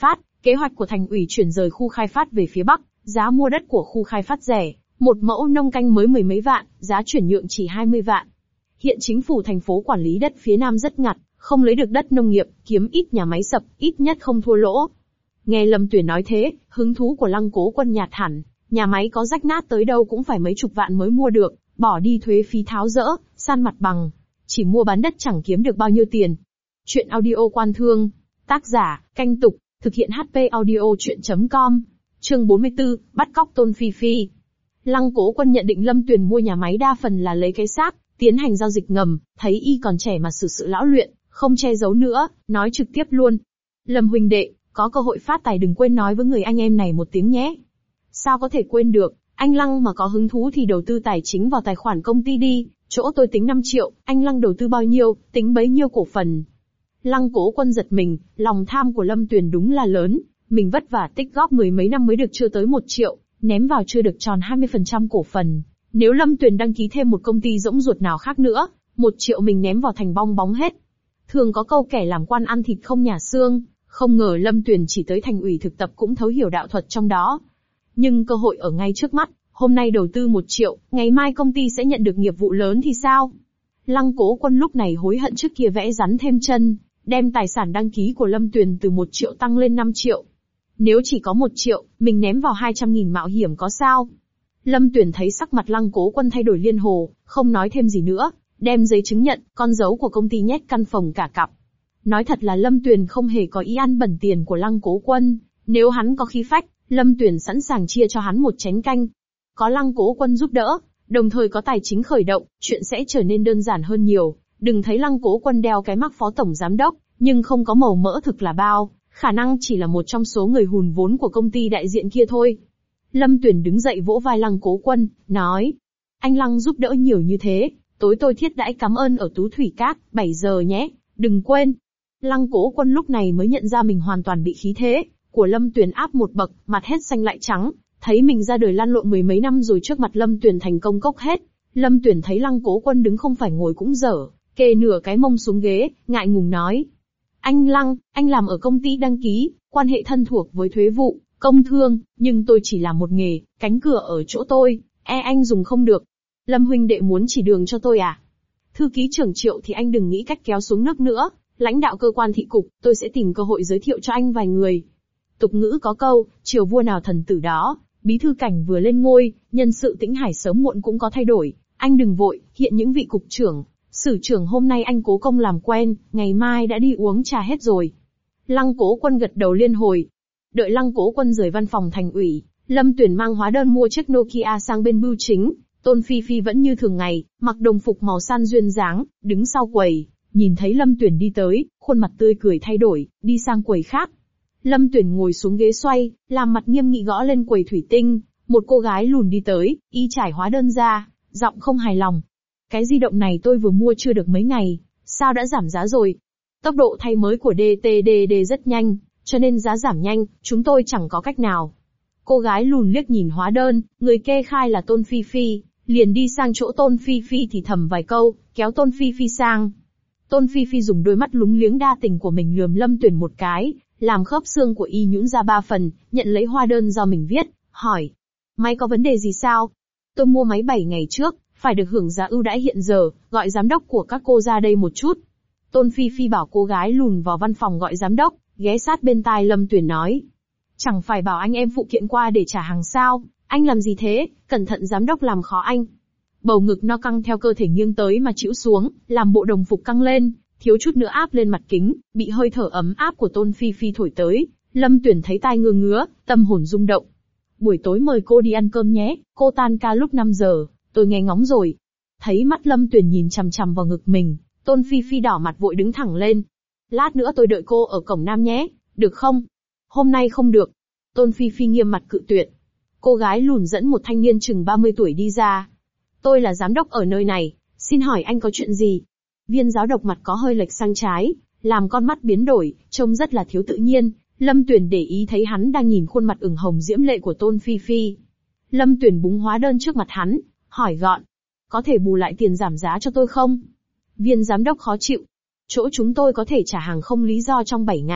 Kế hoạch của thành ủy chuyển rời khu khai phát về phía Bắc, giá mua đất của khu khai phát rẻ, một mẫu nông canh mới mười mấy vạn, giá chuyển nhượng chỉ hai mươi vạn. Hiện chính phủ thành phố quản lý đất phía Nam rất ngặt, không lấy được đất nông nghiệp, kiếm ít nhà máy sập, ít nhất không thua lỗ. Nghe Lâm Tuyển nói thế, hứng thú của Lăng Cố Quân nhạt hẳn, nhà máy có rách nát tới đâu cũng phải mấy chục vạn mới mua được, bỏ đi thuế phí tháo dỡ, san mặt bằng. Chỉ mua bán đất chẳng kiếm được bao nhiêu tiền. Chuyện audio quan thương. Tác giả, Canh Tục, thực hiện hát pê audio chuyện chấm com. Chương bốn mươi tư, bắt cóc Tôn Phi Phi. Lăng Cố Quân nhận định Lâm Tuyển mua nhà máy đa phần là lấy cái xác, tiến hành giao dịch ngầm, thấy y còn trẻ mà xử sự lão luyện, không che giấu nữa, nói trực tiếp luôn. Lâm huynh đệ, có cơ hội phát tài đừng quên nói với người anh em này một tiếng nhé. Sao có thể quên được, anh Lăng mà có hứng thú thì đầu tư tài chính vào tài khoản công ty đi, chỗ tôi tính năm triệu, anh Lăng đầu tư bao nhiêu, tính bấy nhiêu cổ phần. Lăng Cố Quân giật mình, lòng tham của Lâm Tuyển đúng là lớn, mình vất vả tích góp mười mấy năm mới được chưa tới một triệu, ném vào chưa được tròn hai mươi phần trăm cổ phần. Nếu Lâm Tuyển đăng ký thêm một công ty rỗng ruột nào khác nữa, một triệu mình ném vào thành bong bóng hết. Thường có câu kẻ làm quan ăn thịt không nhả xương, không ngờ Lâm Tuyển chỉ tới thành ủy thực tập cũng thấu hiểu đạo thuật trong đó. Nhưng cơ hội ở ngay trước mắt, hôm nay đầu tư một triệu, ngày mai công ty sẽ nhận được nghiệp vụ lớn thì sao? Lăng Cố Quân lúc này hối hận trước kia vẽ rắn thêm chân, đem tài sản đăng ký của Lâm Tuyển từ một triệu tăng lên năm triệu. Nếu chỉ có một triệu, mình ném vào hai trăm nghìn mạo hiểm có sao? Lâm Tuyển thấy sắc mặt Lăng Cố Quân thay đổi liên hồ, không nói thêm gì nữa, đem giấy chứng nhận, con dấu của công ty nhét căn phòng cả cặp. Nói thật là Lâm Tuyển không hề có ý ăn bẩn tiền của Lăng Cố Quân, nếu hắn có khí phách, Lâm Tuyển sẵn sàng chia cho hắn một chén canh. Có Lăng Cố Quân giúp đỡ, đồng thời có tài chính khởi động, chuyện sẽ trở nên đơn giản hơn nhiều. Đừng thấy Lăng Cố Quân đeo cái mác phó tổng giám đốc, nhưng không có màu mỡ thực là bao, khả năng chỉ là một trong số người hùn vốn của công ty đại diện kia thôi. Lâm Tuyển đứng dậy vỗ vai Lăng Cố Quân, nói: anh Lăng giúp đỡ nhiều như thế, tối tôi thiết đãi cảm ơn ở Tú Thủy Các, bảy giờ nhé, đừng quên. Lăng Cố Quân lúc này mới nhận ra mình hoàn toàn bị khí thế của Lâm Tuyển áp một bậc, mặt hết xanh lại trắng, thấy mình ra đời lăn lộn mười mấy năm rồi trước mặt Lâm Tuyển thành công cốc hết. Lâm Tuyển thấy Lăng Cố Quân đứng không phải ngồi cũng dở, kê nửa cái mông xuống ghế, ngại ngùng nói: anh Lăng, anh làm ở công ty đăng ký, quan hệ thân thuộc với thuế vụ, công thương, nhưng tôi chỉ làm một nghề, cánh cửa ở chỗ tôi, e anh dùng không được. Lâm huynh đệ muốn chỉ đường cho tôi à? Thư ký trưởng Triệu thì anh đừng nghĩ cách kéo xuống nước nữa, lãnh đạo cơ quan thị cục, tôi sẽ tìm cơ hội giới thiệu cho anh vài người. Tục ngữ có câu, triều vua nào thần tử đó, bí thư cảnh vừa lên ngôi, nhân sự Tĩnh Hải sớm muộn cũng có thay đổi, anh đừng vội, hiện những vị cục trưởng, sử trưởng hôm nay anh cố công làm quen, ngày mai đã đi uống trà hết rồi. Lăng Cố Quân gật đầu liên hồi. Đợi Lăng Cố Quân rời văn phòng thành ủy, Lâm Tuyển mang hóa đơn mua chiếc Nokia sang bên bưu chính. Tôn Phi Phi vẫn như thường ngày, mặc đồng phục màu san duyên dáng, đứng sau quầy, nhìn thấy Lâm Tuyển đi tới, khuôn mặt tươi cười thay đổi, đi sang quầy khác. Lâm Tuyển ngồi xuống ghế xoay, làm mặt nghiêm nghị gõ lên quầy thủy tinh, một cô gái lùn đi tới, y trải hóa đơn ra, giọng không hài lòng. Cái di động này tôi vừa mua chưa được mấy ngày, sao đã giảm giá rồi? Tốc độ thay mới của đê tê đê đê rất nhanh, cho nên giá giảm nhanh, chúng tôi chẳng có cách nào. Cô gái lùn liếc nhìn hóa đơn, người kê khai là Tôn Phi Phi, liền đi sang chỗ Tôn Phi Phi thì thầm vài câu, kéo Tôn Phi Phi sang. Tôn Phi Phi dùng đôi mắt lúng liếng đa tình của mình lườm Lâm Tuyển một cái, làm khớp xương của y nhũn ra ba phần, nhận lấy hóa đơn do mình viết, hỏi: máy có vấn đề gì sao? Tôi mua máy bảy ngày trước, phải được hưởng giá ưu đãi hiện giờ, gọi giám đốc của các cô ra đây một chút. Tôn Phi Phi bảo cô gái lùn vào văn phòng gọi giám đốc, ghé sát bên tai Lâm Tuyển nói: chẳng phải bảo anh em phụ kiện qua để trả hàng sao, anh làm gì thế, cẩn thận giám đốc làm khó anh. Bầu ngực no căng theo cơ thể nghiêng tới mà chịu xuống, làm bộ đồng phục căng lên, thiếu chút nữa áp lên mặt kính, bị hơi thở ấm áp của Tôn Phi Phi thổi tới, Lâm Tuyển thấy tai ngứa ngứa, tâm hồn rung động. Buổi tối mời cô đi ăn cơm nhé, cô tan ca lúc năm giờ, tôi nghe ngóng rồi. Thấy mắt Lâm Tuyển nhìn chằm chằm vào ngực mình, Tôn Phi Phi đỏ mặt vội đứng thẳng lên. Lát nữa tôi đợi cô ở cổng Nam nhé, được không? Hôm nay không được. Tôn Phi Phi nghiêm mặt cự tuyệt. Cô gái lùn dẫn một thanh niên chừng ba mươi tuổi đi ra. Tôi là giám đốc ở nơi này, xin hỏi anh có chuyện gì? Viên giáo độc mặt có hơi lệch sang trái, làm con mắt biến đổi, trông rất là thiếu tự nhiên. Lâm Tuyển để ý thấy hắn đang nhìn khuôn mặt ửng hồng diễm lệ của Tôn Phi Phi. Lâm Tuyển búng hóa đơn trước mặt hắn, hỏi gọn: có thể bù lại tiền giảm giá cho tôi không? Viên giám đốc khó chịu. Chỗ chúng tôi có thể trả hàng không lý do trong bảy ngày,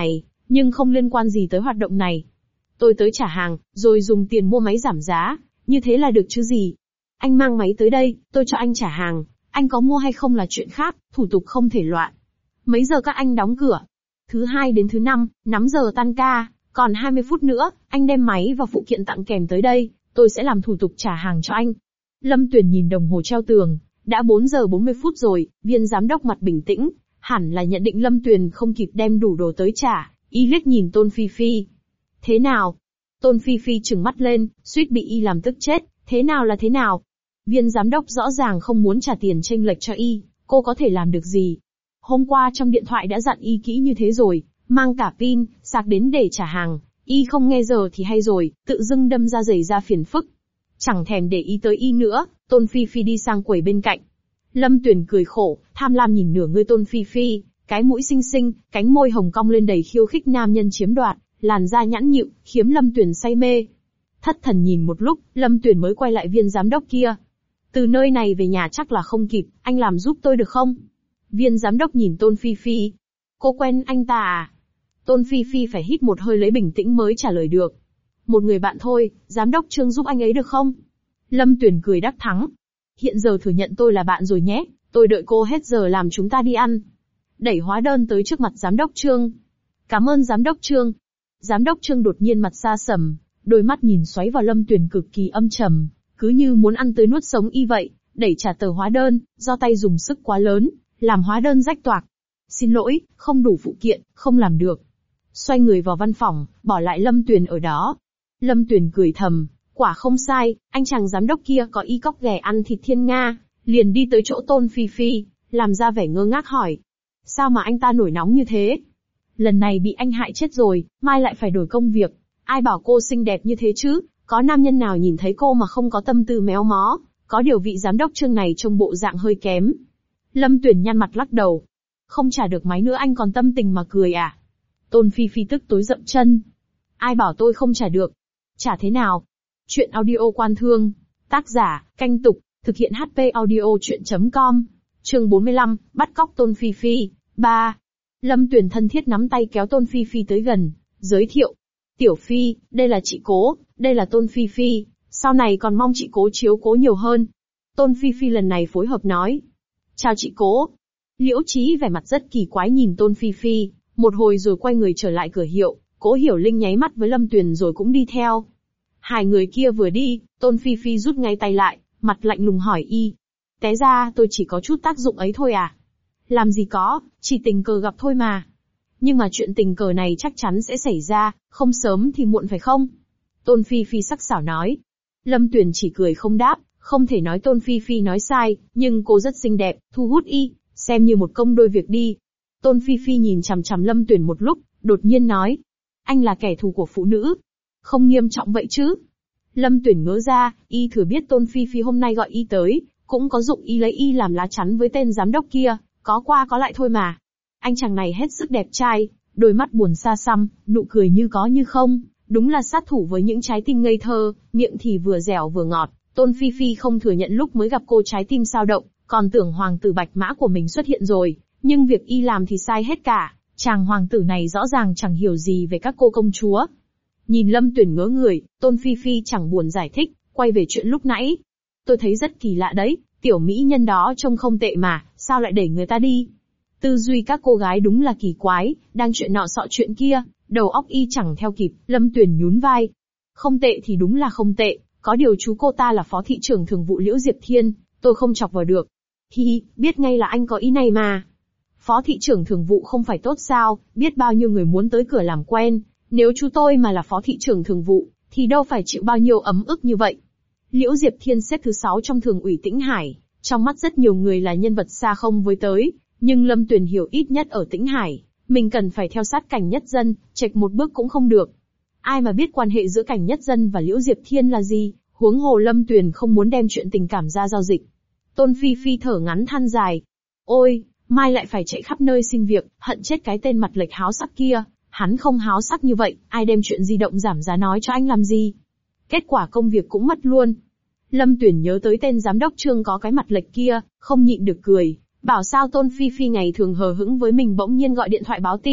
nhưng không liên quan gì tới hoạt động này. Tôi tới trả hàng, rồi dùng tiền mua máy giảm giá, như thế là được chứ gì. Anh mang máy tới đây, tôi cho anh trả hàng, anh có mua hay không là chuyện khác, thủ tục không thể loạn. Mấy giờ các anh đóng cửa? Thứ hai đến thứ năm, năm giờ tan ca, còn hai mươi phút nữa, anh đem máy và phụ kiện tặng kèm tới đây, tôi sẽ làm thủ tục trả hàng cho anh. Lâm Tuyền nhìn đồng hồ treo tường, đã bốn giờ bốn mươi phút rồi, viên giám đốc mặt bình tĩnh, hẳn là nhận định Lâm Tuyền không kịp đem đủ đồ tới trả, y liếc nhìn Tôn Phi Phi. Thế nào? Tôn Phi Phi trừng mắt lên, suýt bị y làm tức chết, thế nào là thế nào? Viên giám đốc rõ ràng không muốn trả tiền chênh lệch cho y, cô có thể làm được gì? Hôm qua trong điện thoại đã dặn y kỹ như thế rồi, mang cả pin, sạc đến để trả hàng, y không nghe giờ thì hay rồi, tự dưng đâm ra giày ra phiền phức. Chẳng thèm để ý tới y nữa, Tôn Phi Phi đi sang quầy bên cạnh. Lâm Tuyền cười khổ, tham lam nhìn nửa người Tôn Phi Phi, cái mũi xinh xinh, cánh môi hồng cong lên đầy khiêu khích nam nhân chiếm đoạt, làn da nhẵn nhịu, khiếm Lâm Tuyền say mê. Thất thần nhìn một lúc, Lâm Tuyền mới quay lại viên giám đốc kia. Từ nơi này về nhà chắc là không kịp, anh làm giúp tôi được không? Viên giám đốc nhìn Tôn Phi Phi. Cô quen anh ta à? Tôn Phi Phi phải hít một hơi lấy bình tĩnh mới trả lời được. Một người bạn thôi, giám đốc Trương giúp anh ấy được không? Lâm Tuyền cười đắc thắng. Hiện giờ thừa nhận tôi là bạn rồi nhé, tôi đợi cô hết giờ làm chúng ta đi ăn. Đẩy hóa đơn tới trước mặt giám đốc Trương. Cảm ơn giám đốc Trương. Giám đốc Trương đột nhiên mặt xa sầm, đôi mắt nhìn xoáy vào Lâm Tuyền cực kỳ âm trầm, cứ như muốn ăn tới nuốt sống y vậy, đẩy trả tờ hóa đơn, do tay dùng sức quá lớn, làm hóa đơn rách toạc. Xin lỗi, không đủ phụ kiện, không làm được. Xoay người vào văn phòng, bỏ lại Lâm Tuyền ở đó. Lâm Tuyền cười thầm, quả không sai, anh chàng giám đốc kia có ý cóc ghẻ ăn thịt thiên nga, liền đi tới chỗ Tôn Phi Phi, làm ra vẻ ngơ ngác hỏi. Sao mà anh ta nổi nóng như thế? Lần này bị anh hại chết rồi, mai lại phải đổi công việc. Ai bảo cô xinh đẹp như thế chứ, có nam nhân nào nhìn thấy cô mà không có tâm tư méo mó, có điều vị giám đốc Trương này trông bộ dạng hơi kém. Lâm Tuyền nhăn mặt lắc đầu. Không trả được máy nữa anh còn tâm tình mà cười à? Tôn Phi Phi tức tối dậm chân. Ai bảo tôi không trả được? Trả thế nào? Chuyện audio Quan Thương. Tác giả, Canh Tục, thực hiện hát pê audio chuyện chấm com. Chương bốn mươi lăm, bắt cóc Tôn Phi Phi. ba. Lâm Tuyền thân thiết nắm tay kéo Tôn Phi Phi tới gần, giới thiệu. Tiểu Phi, đây là chị Cố, đây là Tôn Phi Phi, sau này còn mong chị Cố chiếu cố nhiều hơn. Tôn Phi Phi lần này phối hợp nói. Chào chị Cố. Liễu Chí vẻ mặt rất kỳ quái nhìn Tôn Phi Phi, một hồi rồi quay người trở lại cửa hiệu, Cố Hiểu Linh nháy mắt với Lâm Tuyền rồi cũng đi theo. Hai người kia vừa đi, Tôn Phi Phi rút ngay tay lại, mặt lạnh lùng hỏi y. Té ra tôi chỉ có chút tác dụng ấy thôi à? Làm gì có, chỉ tình cờ gặp thôi mà. Nhưng mà chuyện tình cờ này chắc chắn sẽ xảy ra, không sớm thì muộn phải không? Tôn Phi Phi sắc sảo nói. Lâm Tuyền chỉ cười không đáp, không thể nói Tôn Phi Phi nói sai, nhưng cô rất xinh đẹp, thu hút y, xem như một công đôi việc đi. Tôn Phi Phi nhìn chằm chằm Lâm Tuyền một lúc, đột nhiên nói. Anh là kẻ thù của phụ nữ. Không nghiêm trọng vậy chứ? Lâm Tuyền ngớ ra, y thừa biết Tôn Phi Phi hôm nay gọi y tới, cũng có dụng y lấy y làm lá chắn với tên giám đốc kia, có qua có lại thôi mà. Anh chàng này hết sức đẹp trai, đôi mắt buồn xa xăm, nụ cười như có như không, đúng là sát thủ với những trái tim ngây thơ, miệng thì vừa dẻo vừa ngọt. Tôn Phi Phi không thừa nhận lúc mới gặp cô trái tim sao động, còn tưởng hoàng tử bạch mã của mình xuất hiện rồi, nhưng việc y làm thì sai hết cả, chàng hoàng tử này rõ ràng chẳng hiểu gì về các cô công chúa. Nhìn Lâm Tuyền ngớ người, Tôn Phi Phi chẳng buồn giải thích, quay về chuyện lúc nãy. Tôi thấy rất kỳ lạ đấy, tiểu mỹ nhân đó trông không tệ mà, sao lại đẩy người ta đi? Tư duy các cô gái đúng là kỳ quái, đang chuyện nọ sọ chuyện kia, đầu óc y chẳng theo kịp, Lâm Tuyền nhún vai. Không tệ thì đúng là không tệ, có điều chú cô ta là phó thị trưởng thường vụ Liễu Diệp Thiên, tôi không chọc vào được. Hi hi, biết ngay là anh có ý này mà. Phó thị trưởng thường vụ không phải tốt sao, biết bao nhiêu người muốn tới cửa làm quen, nếu chú tôi mà là phó thị trưởng thường vụ, thì đâu phải chịu bao nhiêu ấm ức như vậy. Liễu Diệp Thiên xếp thứ sáu trong thường ủy Tĩnh Hải, trong mắt rất nhiều người là nhân vật xa không với tới, nhưng Lâm Tuyền hiểu ít nhất ở Tĩnh Hải, mình cần phải theo sát Cảnh Nhất Dân, chệch một bước cũng không được. Ai mà biết quan hệ giữa Cảnh Nhất Dân và Liễu Diệp Thiên là gì, huống hồ Lâm Tuyền không muốn đem chuyện tình cảm ra giao dịch. Tôn Phi Phi thở ngắn than dài. Ôi, mai lại phải chạy khắp nơi xin việc, hận chết cái tên mặt lệch háo sắc kia, hắn không háo sắc như vậy, ai đem chuyện di động giảm giá nói cho anh làm gì. Kết quả công việc cũng mất luôn. Lâm Tuyền nhớ tới tên giám đốc Trương có cái mặt lệch kia, không nhịn được cười, bảo sao Tôn Phi Phi ngày thường hờ hững với mình bỗng nhiên gọi điện thoại báo tin,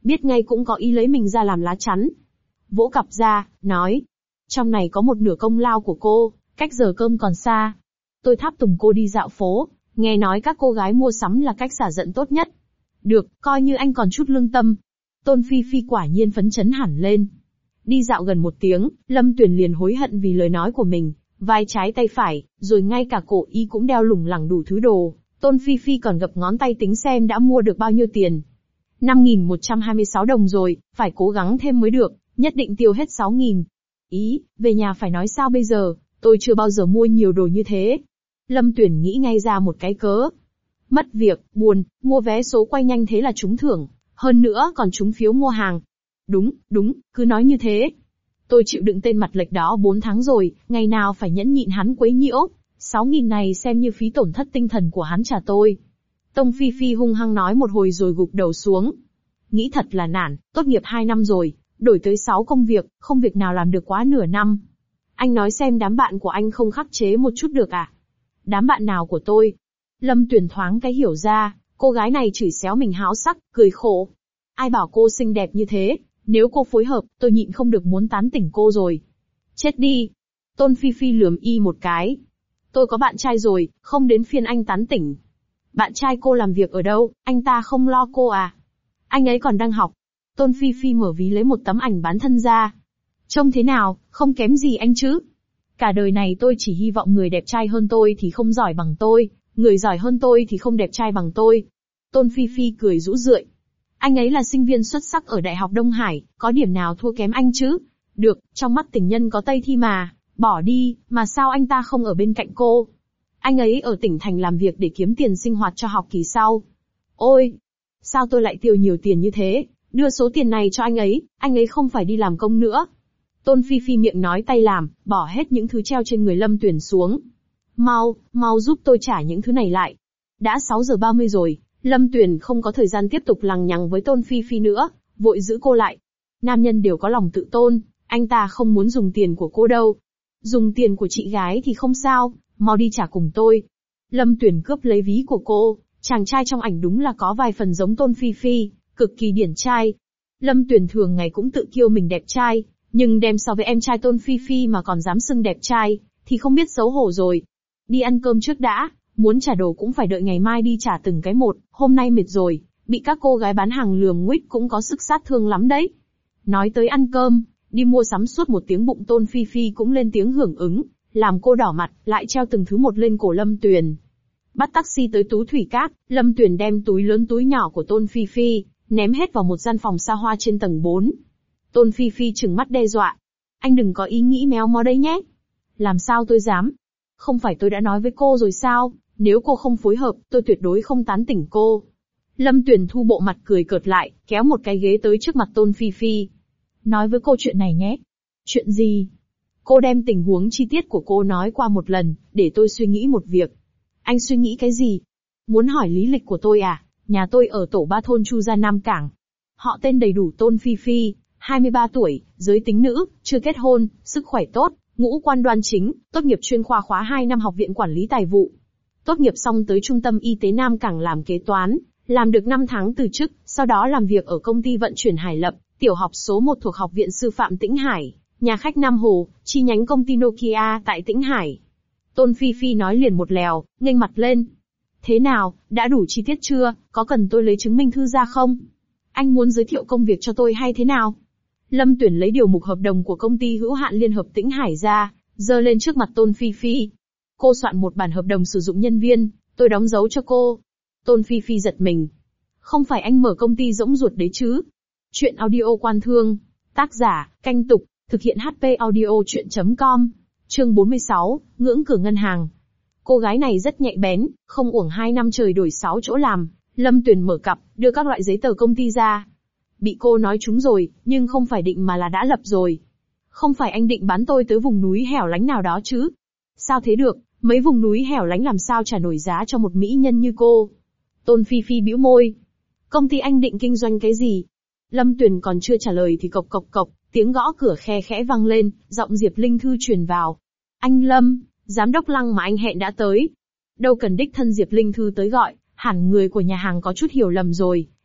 biết ngay cũng có ý lấy mình ra làm lá chắn. Vỗ cặp ra, nói. Trong này có một nửa công lao của cô, cách giờ cơm còn xa. Tôi tháp tùng cô đi dạo phố, nghe nói các cô gái mua sắm là cách xả giận tốt nhất. Được, coi như anh còn chút lương tâm. Tôn Phi Phi quả nhiên phấn chấn hẳn lên. Đi dạo gần một tiếng, Lâm Tuyền liền hối hận vì lời nói của mình, vai trái tay phải, rồi ngay cả cổ y cũng đeo lủng lẳng đủ thứ đồ. Tôn Phi Phi còn gập ngón tay tính xem đã mua được bao nhiêu tiền. năm nghìn một trăm hai mươi sáu đồng rồi, phải cố gắng thêm mới được, nhất định tiêu hết sáu nghìn. Ý, về nhà phải nói sao bây giờ, tôi chưa bao giờ mua nhiều đồ như thế. Lâm Tuyền nghĩ ngay ra một cái cớ. Mất việc, buồn, mua vé số quay nhanh thế là trúng thưởng, hơn nữa còn trúng phiếu mua hàng. Đúng, đúng, cứ nói như thế. Tôi chịu đựng tên mặt lệch đó bốn tháng rồi, ngày nào phải nhẫn nhịn hắn quấy nhiễu, sáu nghìn này xem như phí tổn thất tinh thần của hắn trả tôi. Tông Phi Phi hung hăng nói một hồi rồi gục đầu xuống. Nghĩ thật là nản, tốt nghiệp hai năm rồi, đổi tới sáu công việc, không việc nào làm được quá nửa năm. Anh nói xem đám bạn của anh không khắc chế một chút được à? Đám bạn nào của tôi? Lâm Tuyền thoáng cái hiểu ra, cô gái này chửi xéo mình háo sắc, cười khổ. Ai bảo cô xinh đẹp như thế, nếu cô phối hợp, tôi nhịn không được muốn tán tỉnh cô rồi. Chết đi. Tôn Phi Phi lườm y một cái. Tôi có bạn trai rồi, không đến phiên anh tán tỉnh. Bạn trai cô làm việc ở đâu, anh ta không lo cô à? Anh ấy còn đang học. Tôn Phi Phi mở ví lấy một tấm ảnh bán thân ra. Trông thế nào, không kém gì anh chứ? Cả đời này tôi chỉ hy vọng người đẹp trai hơn tôi thì không giỏi bằng tôi, người giỏi hơn tôi thì không đẹp trai bằng tôi. Tôn Phi Phi cười rũ rượi. Anh ấy là sinh viên xuất sắc ở Đại học Đông Hải, có điểm nào thua kém anh chứ? Được, trong mắt tình nhân có Tây Thi mà, bỏ đi, mà sao anh ta không ở bên cạnh cô? Anh ấy ở tỉnh thành làm việc để kiếm tiền sinh hoạt cho học kỳ sau. Ôi, sao tôi lại tiêu nhiều tiền như thế? Đưa số tiền này cho anh ấy, anh ấy không phải đi làm công nữa. Tôn Phi Phi miệng nói tay làm, bỏ hết những thứ treo trên người Lâm Tuyền xuống. Mau, mau giúp tôi trả những thứ này lại. Đã sáu giờ ba mươi rồi, Lâm Tuyền không có thời gian tiếp tục lằng nhằng với Tôn Phi Phi nữa, vội giữ cô lại. Nam nhân đều có lòng tự tôn, anh ta không muốn dùng tiền của cô đâu. Dùng tiền của chị gái thì không sao, mau đi trả cùng tôi. Lâm Tuyền cướp lấy ví của cô, chàng trai trong ảnh đúng là có vài phần giống Tôn Phi Phi, cực kỳ điển trai. Lâm Tuyền thường ngày cũng tự kiêu mình đẹp trai, nhưng đem so với em trai Tôn Phi Phi mà còn dám xưng đẹp trai, thì không biết xấu hổ rồi. Đi ăn cơm trước đã, muốn trả đồ cũng phải đợi ngày mai đi trả từng cái một, hôm nay mệt rồi, bị các cô gái bán hàng lườm nguýt cũng có sức sát thương lắm đấy. Nói tới ăn cơm, đi mua sắm suốt một tiếng bụng Tôn Phi Phi cũng lên tiếng hưởng ứng, làm cô đỏ mặt, lại treo từng thứ một lên cổ Lâm Tuyền. Bắt taxi tới Tú Thủy Các, Lâm Tuyền đem túi lớn túi nhỏ của Tôn Phi Phi, ném hết vào một gian phòng xa hoa trên tầng bốn. Tôn Phi Phi trừng mắt đe dọa. Anh đừng có ý nghĩ méo mó đấy nhé. Làm sao tôi dám? Không phải tôi đã nói với cô rồi sao, nếu cô không phối hợp, tôi tuyệt đối không tán tỉnh cô. Lâm Tuyền thu bộ mặt cười cợt lại, kéo một cái ghế tới trước mặt Tôn Phi Phi. Nói với cô chuyện này nhé. Chuyện gì? Cô đem tình huống chi tiết của cô nói qua một lần, để tôi suy nghĩ một việc. Anh suy nghĩ cái gì? Muốn hỏi lý lịch của tôi à? Nhà tôi ở tổ ba thôn Chu Gia Nam Cảng. Họ tên đầy đủ Tôn Phi Phi, hai mươi ba tuổi, giới tính nữ, chưa kết hôn, sức khỏe tốt, ngũ quan đoan chính, tốt nghiệp chuyên khoa khóa hai năm Học viện Quản lý Tài vụ. Tốt nghiệp xong tới Trung tâm Y tế Nam Cảng làm kế toán, làm được năm tháng từ chức, sau đó làm việc ở công ty vận chuyển Hải Lập, tiểu học số một thuộc Học viện Sư phạm Tĩnh Hải, nhà khách Nam Hồ, chi nhánh công ty Nokia tại Tĩnh Hải. Tôn Phi Phi nói liền một lèo, nghênh mặt lên. Thế nào, đã đủ chi tiết chưa, có cần tôi lấy chứng minh thư ra không? Anh muốn giới thiệu công việc cho tôi hay thế nào? Lâm Tuyền lấy điều mục hợp đồng của công ty hữu hạn Liên hợp Tĩnh Hải ra, giơ lên trước mặt Tôn Phi Phi. Cô soạn một bản hợp đồng sử dụng nhân viên, tôi đóng dấu cho cô. Tôn Phi Phi giật mình. Không phải anh mở công ty rỗng ruột đấy chứ? Chuyện audio quan thương. Tác giả, Canh Tục, thực hiện hát pê audio chuyện chấm com. Chương bốn mươi sáu, ngưỡng cửa ngân hàng. Cô gái này rất nhạy bén, không uổng hai năm trời đổi sáu chỗ làm. Lâm Tuyền mở cặp, đưa các loại giấy tờ công ty ra. Bị cô nói trúng rồi, nhưng không phải định mà là đã lập rồi. Không phải anh định bán tôi tới vùng núi hẻo lánh nào đó chứ? Sao thế được, mấy vùng núi hẻo lánh làm sao trả nổi giá cho một mỹ nhân như cô? Tôn Phi Phi bĩu môi. Công ty anh định kinh doanh cái gì? Lâm Tuyền còn chưa trả lời thì cộc cộc cộc, tiếng gõ cửa khe khẽ vang lên, giọng Diệp Linh Thư truyền vào. Anh Lâm, giám đốc Lăng mà anh hẹn đã tới. Đâu cần đích thân Diệp Linh Thư tới gọi, hẳn người của nhà hàng có chút hiểu lầm rồi,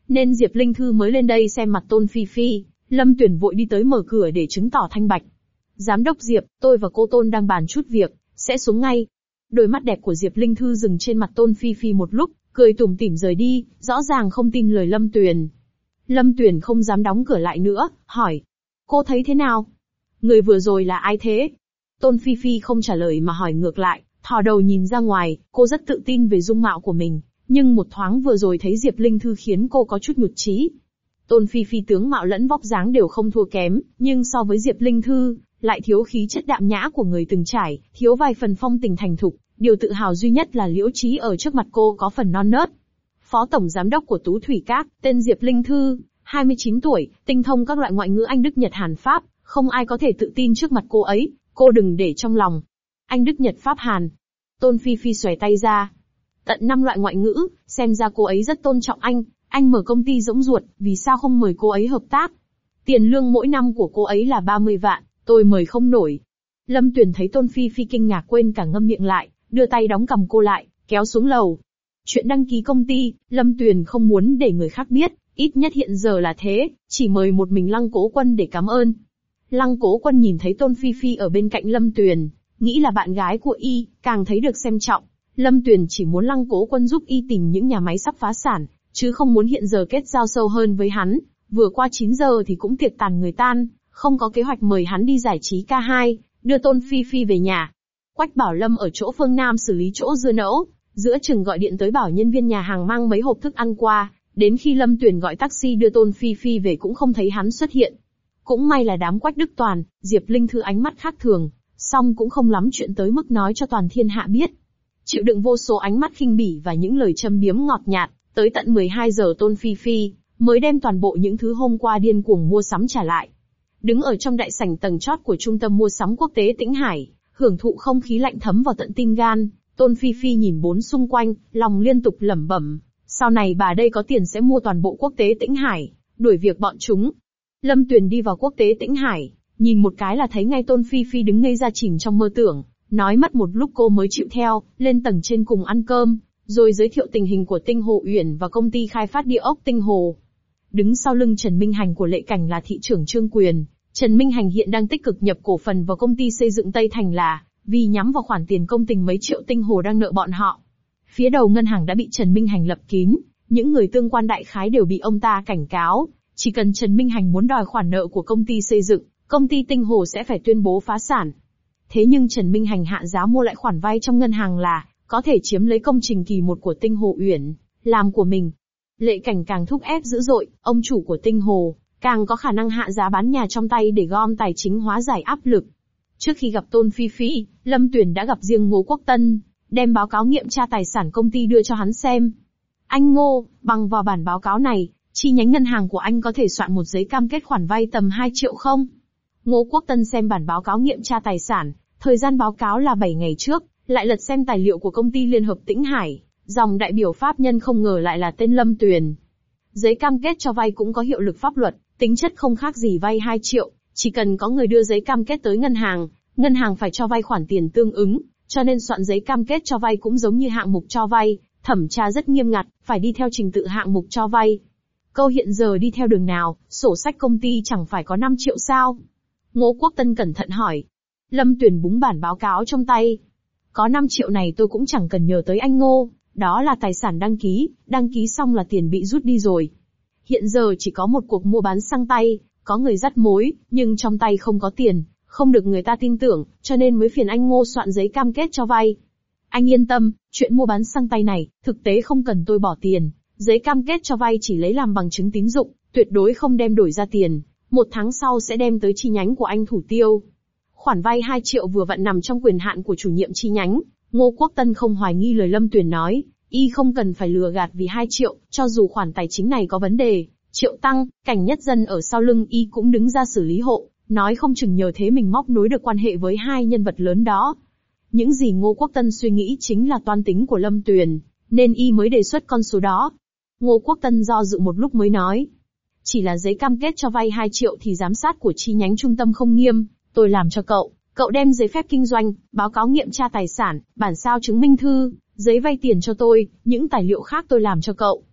nên Diệp Linh Thư mới lên đây xem mặt Tôn Phi Phi. Lâm Tuyển vội đi tới mở cửa để chứng tỏ thanh bạch. Giám đốc Diệp, tôi và cô Tôn đang bàn chút việc, sẽ xuống ngay. Đôi mắt đẹp của Diệp Linh Thư dừng trên mặt Tôn Phi Phi một lúc, cười tủm tỉm rời đi, rõ ràng không tin lời Lâm Tuyển. Lâm Tuyển không dám đóng cửa lại nữa, hỏi. Cô thấy thế nào? Người vừa rồi là ai thế? Tôn Phi Phi không trả lời mà hỏi ngược lại, thò đầu nhìn ra ngoài, cô rất tự tin về dung mạo của mình, nhưng một thoáng vừa rồi thấy Diệp Linh Thư khiến cô có chút nhụt chí. Tôn Phi Phi tướng mạo lẫn vóc dáng đều không thua kém, nhưng so với Diệp Linh Thư, lại thiếu khí chất đạm nhã của người từng trải, thiếu vài phần phong tình thành thục, điều tự hào duy nhất là Liễu Trí ở trước mặt cô có phần non nớt. Phó tổng giám đốc của Tú Thủy Các, tên Diệp Linh Thư, hai mươi chín tuổi, tinh thông các loại ngoại ngữ Anh Đức Nhật Hàn Pháp, không ai có thể tự tin trước mặt cô ấy, cô đừng để trong lòng. Anh Đức Nhật Pháp Hàn. Tôn Phi Phi xòe tay ra. Tận năm loại ngoại ngữ, xem ra cô ấy rất tôn trọng anh, anh mở công ty rỗng ruột, vì sao không mời cô ấy hợp tác? Tiền lương mỗi năm của cô ấy là ba mươi vạn, tôi mời không nổi. Lâm Tuyển thấy Tôn Phi Phi kinh ngạc quên cả ngâm miệng lại, đưa tay đóng cằm cô lại, kéo xuống lầu. Chuyện đăng ký công ty, Lâm Tuyển không muốn để người khác biết, ít nhất hiện giờ là thế, chỉ mời một mình Lăng Cố Quân để cảm ơn. Lăng Cố Quân nhìn thấy Tôn Phi Phi ở bên cạnh Lâm Tuyển, nghĩ là bạn gái của y, càng thấy được xem trọng. Lâm Tuyển chỉ muốn Lăng Cố Quân giúp y tìm những nhà máy sắp phá sản, chứ không muốn hiện giờ kết giao sâu hơn với hắn. Vừa qua chín giờ thì cũng tiệc tàn người tan, không có kế hoạch mời hắn đi giải trí ca hai, đưa Tôn Phi Phi về nhà. Quách Bảo Lâm ở chỗ phương Nam xử lý chỗ dưa nẫu, giữa chừng gọi điện tới bảo nhân viên nhà hàng mang mấy hộp thức ăn qua, đến khi Lâm Tuyển gọi taxi đưa Tôn Phi Phi về cũng không thấy hắn xuất hiện. Cũng may là đám Quách Đức Toàn, Diệp Linh Thư ánh mắt khác thường, song cũng không lắm chuyện tới mức nói cho toàn thiên hạ biết. Chịu đựng vô số ánh mắt khinh bỉ và những lời châm biếm ngọt nhạt, tới tận mười hai giờ Tôn Phi Phi mới đem toàn bộ những thứ hôm qua điên cuồng mua sắm trả lại. Đứng ở trong đại sảnh tầng chót của trung tâm mua sắm quốc tế Tĩnh Hải, hưởng thụ không khí lạnh thấm vào tận tim gan, Tôn Phi Phi nhìn bốn xung quanh, lòng liên tục lẩm bẩm, sau này bà đây có tiền sẽ mua toàn bộ quốc tế Tĩnh Hải, đuổi việc bọn chúng. Lâm Tuyển đi vào quốc tế Tĩnh Hải, nhìn một cái là thấy ngay Tôn Phi Phi đứng ngây ra chìm trong mơ tưởng, nói mất một lúc cô mới chịu theo, lên tầng trên cùng ăn cơm, rồi giới thiệu tình hình của Tinh Hồ Uyển và công ty khai phát địa ốc Tinh Hồ. Đứng sau lưng Trần Minh Hành của Lệ Cảnh là thị trưởng Trương Quyền. Trần Minh Hành hiện đang tích cực nhập cổ phần vào công ty xây dựng Tây Thành là vì nhắm vào khoản tiền công tình mấy triệu Tinh Hồ đang nợ bọn họ. Phía đầu ngân hàng đã bị Trần Minh Hành lập kín, những người tương quan đại khái đều bị ông ta cảnh cáo, chỉ cần Trần Minh Hành muốn đòi khoản nợ của công ty xây dựng, công ty Tinh Hồ sẽ phải tuyên bố phá sản. Thế nhưng Trần Minh Hành hạ giá mua lại khoản vay trong ngân hàng là có thể chiếm lấy công trình kỳ một của Tinh Hồ Uyển làm của mình. Lệ Cảnh càng thúc ép dữ dội, ông chủ của Tinh Hồ càng có khả năng hạ giá bán nhà trong tay để gom tài chính hóa giải áp lực. Trước khi gặp Tôn Phi Phi, Lâm Tuyển đã gặp riêng Ngô Quốc Tân, đem báo cáo nghiệm tra tài sản công ty đưa cho hắn xem. Anh Ngô, bằng vào bản báo cáo này, chi nhánh ngân hàng của anh có thể soạn một giấy cam kết khoản vay tầm hai triệu không? Ngô Quốc Tân xem bản báo cáo nghiệm tra tài sản, thời gian báo cáo là bảy ngày trước, lại lật xem tài liệu của công ty Liên hợp Tĩnh Hải, dòng đại biểu pháp nhân không ngờ lại là tên Lâm Tuyển. Giấy cam kết cho vay cũng có hiệu lực pháp luật, tính chất không khác gì vay hai triệu, chỉ cần có người đưa giấy cam kết tới ngân hàng, ngân hàng phải cho vay khoản tiền tương ứng, cho nên soạn giấy cam kết cho vay cũng giống như hạng mục cho vay, thẩm tra rất nghiêm ngặt, phải đi theo trình tự hạng mục cho vay. Câu hiện giờ đi theo đường nào, sổ sách công ty chẳng phải có năm triệu sao? Ngô Quốc Tân cẩn thận hỏi. Lâm Tuyển búng bản báo cáo trong tay. Có năm triệu này tôi cũng chẳng cần nhờ tới anh Ngô, đó là tài sản đăng ký, đăng ký xong là tiền bị rút đi rồi. Hiện giờ chỉ có một cuộc mua bán sang tay, có người dắt mối, nhưng trong tay không có tiền, không được người ta tin tưởng, cho nên mới phiền anh Ngô soạn giấy cam kết cho vay. Anh yên tâm, chuyện mua bán sang tay này, thực tế không cần tôi bỏ tiền, giấy cam kết cho vay chỉ lấy làm bằng chứng tín dụng, tuyệt đối không đem đổi ra tiền, một tháng sau sẽ đem tới chi nhánh của anh thủ tiêu. Khoản vay hai triệu vừa vặn nằm trong quyền hạn của chủ nhiệm chi nhánh, Ngô Quốc Tân không hoài nghi lời Lâm Tuyển nói, y không cần phải lừa gạt vì hai triệu, cho dù khoản tài chính này có vấn đề, Triệu Tăng, Cảnh Nhất Dân ở sau lưng y cũng đứng ra xử lý hộ, nói không chừng nhờ thế mình móc nối được quan hệ với hai nhân vật lớn đó. Những gì Ngô Quốc Tân suy nghĩ chính là toan tính của Lâm Tuyển, nên y mới đề xuất con số đó. Ngô Quốc Tân do dự một lúc mới nói, chỉ là giấy cam kết cho vay hai triệu thì giám sát của chi nhánh trung tâm không nghiêm, tôi làm cho cậu, cậu đem giấy phép kinh doanh, báo cáo nghiệm tra tài sản, bản sao chứng minh thư, giấy vay tiền cho tôi, những tài liệu khác tôi làm cho cậu.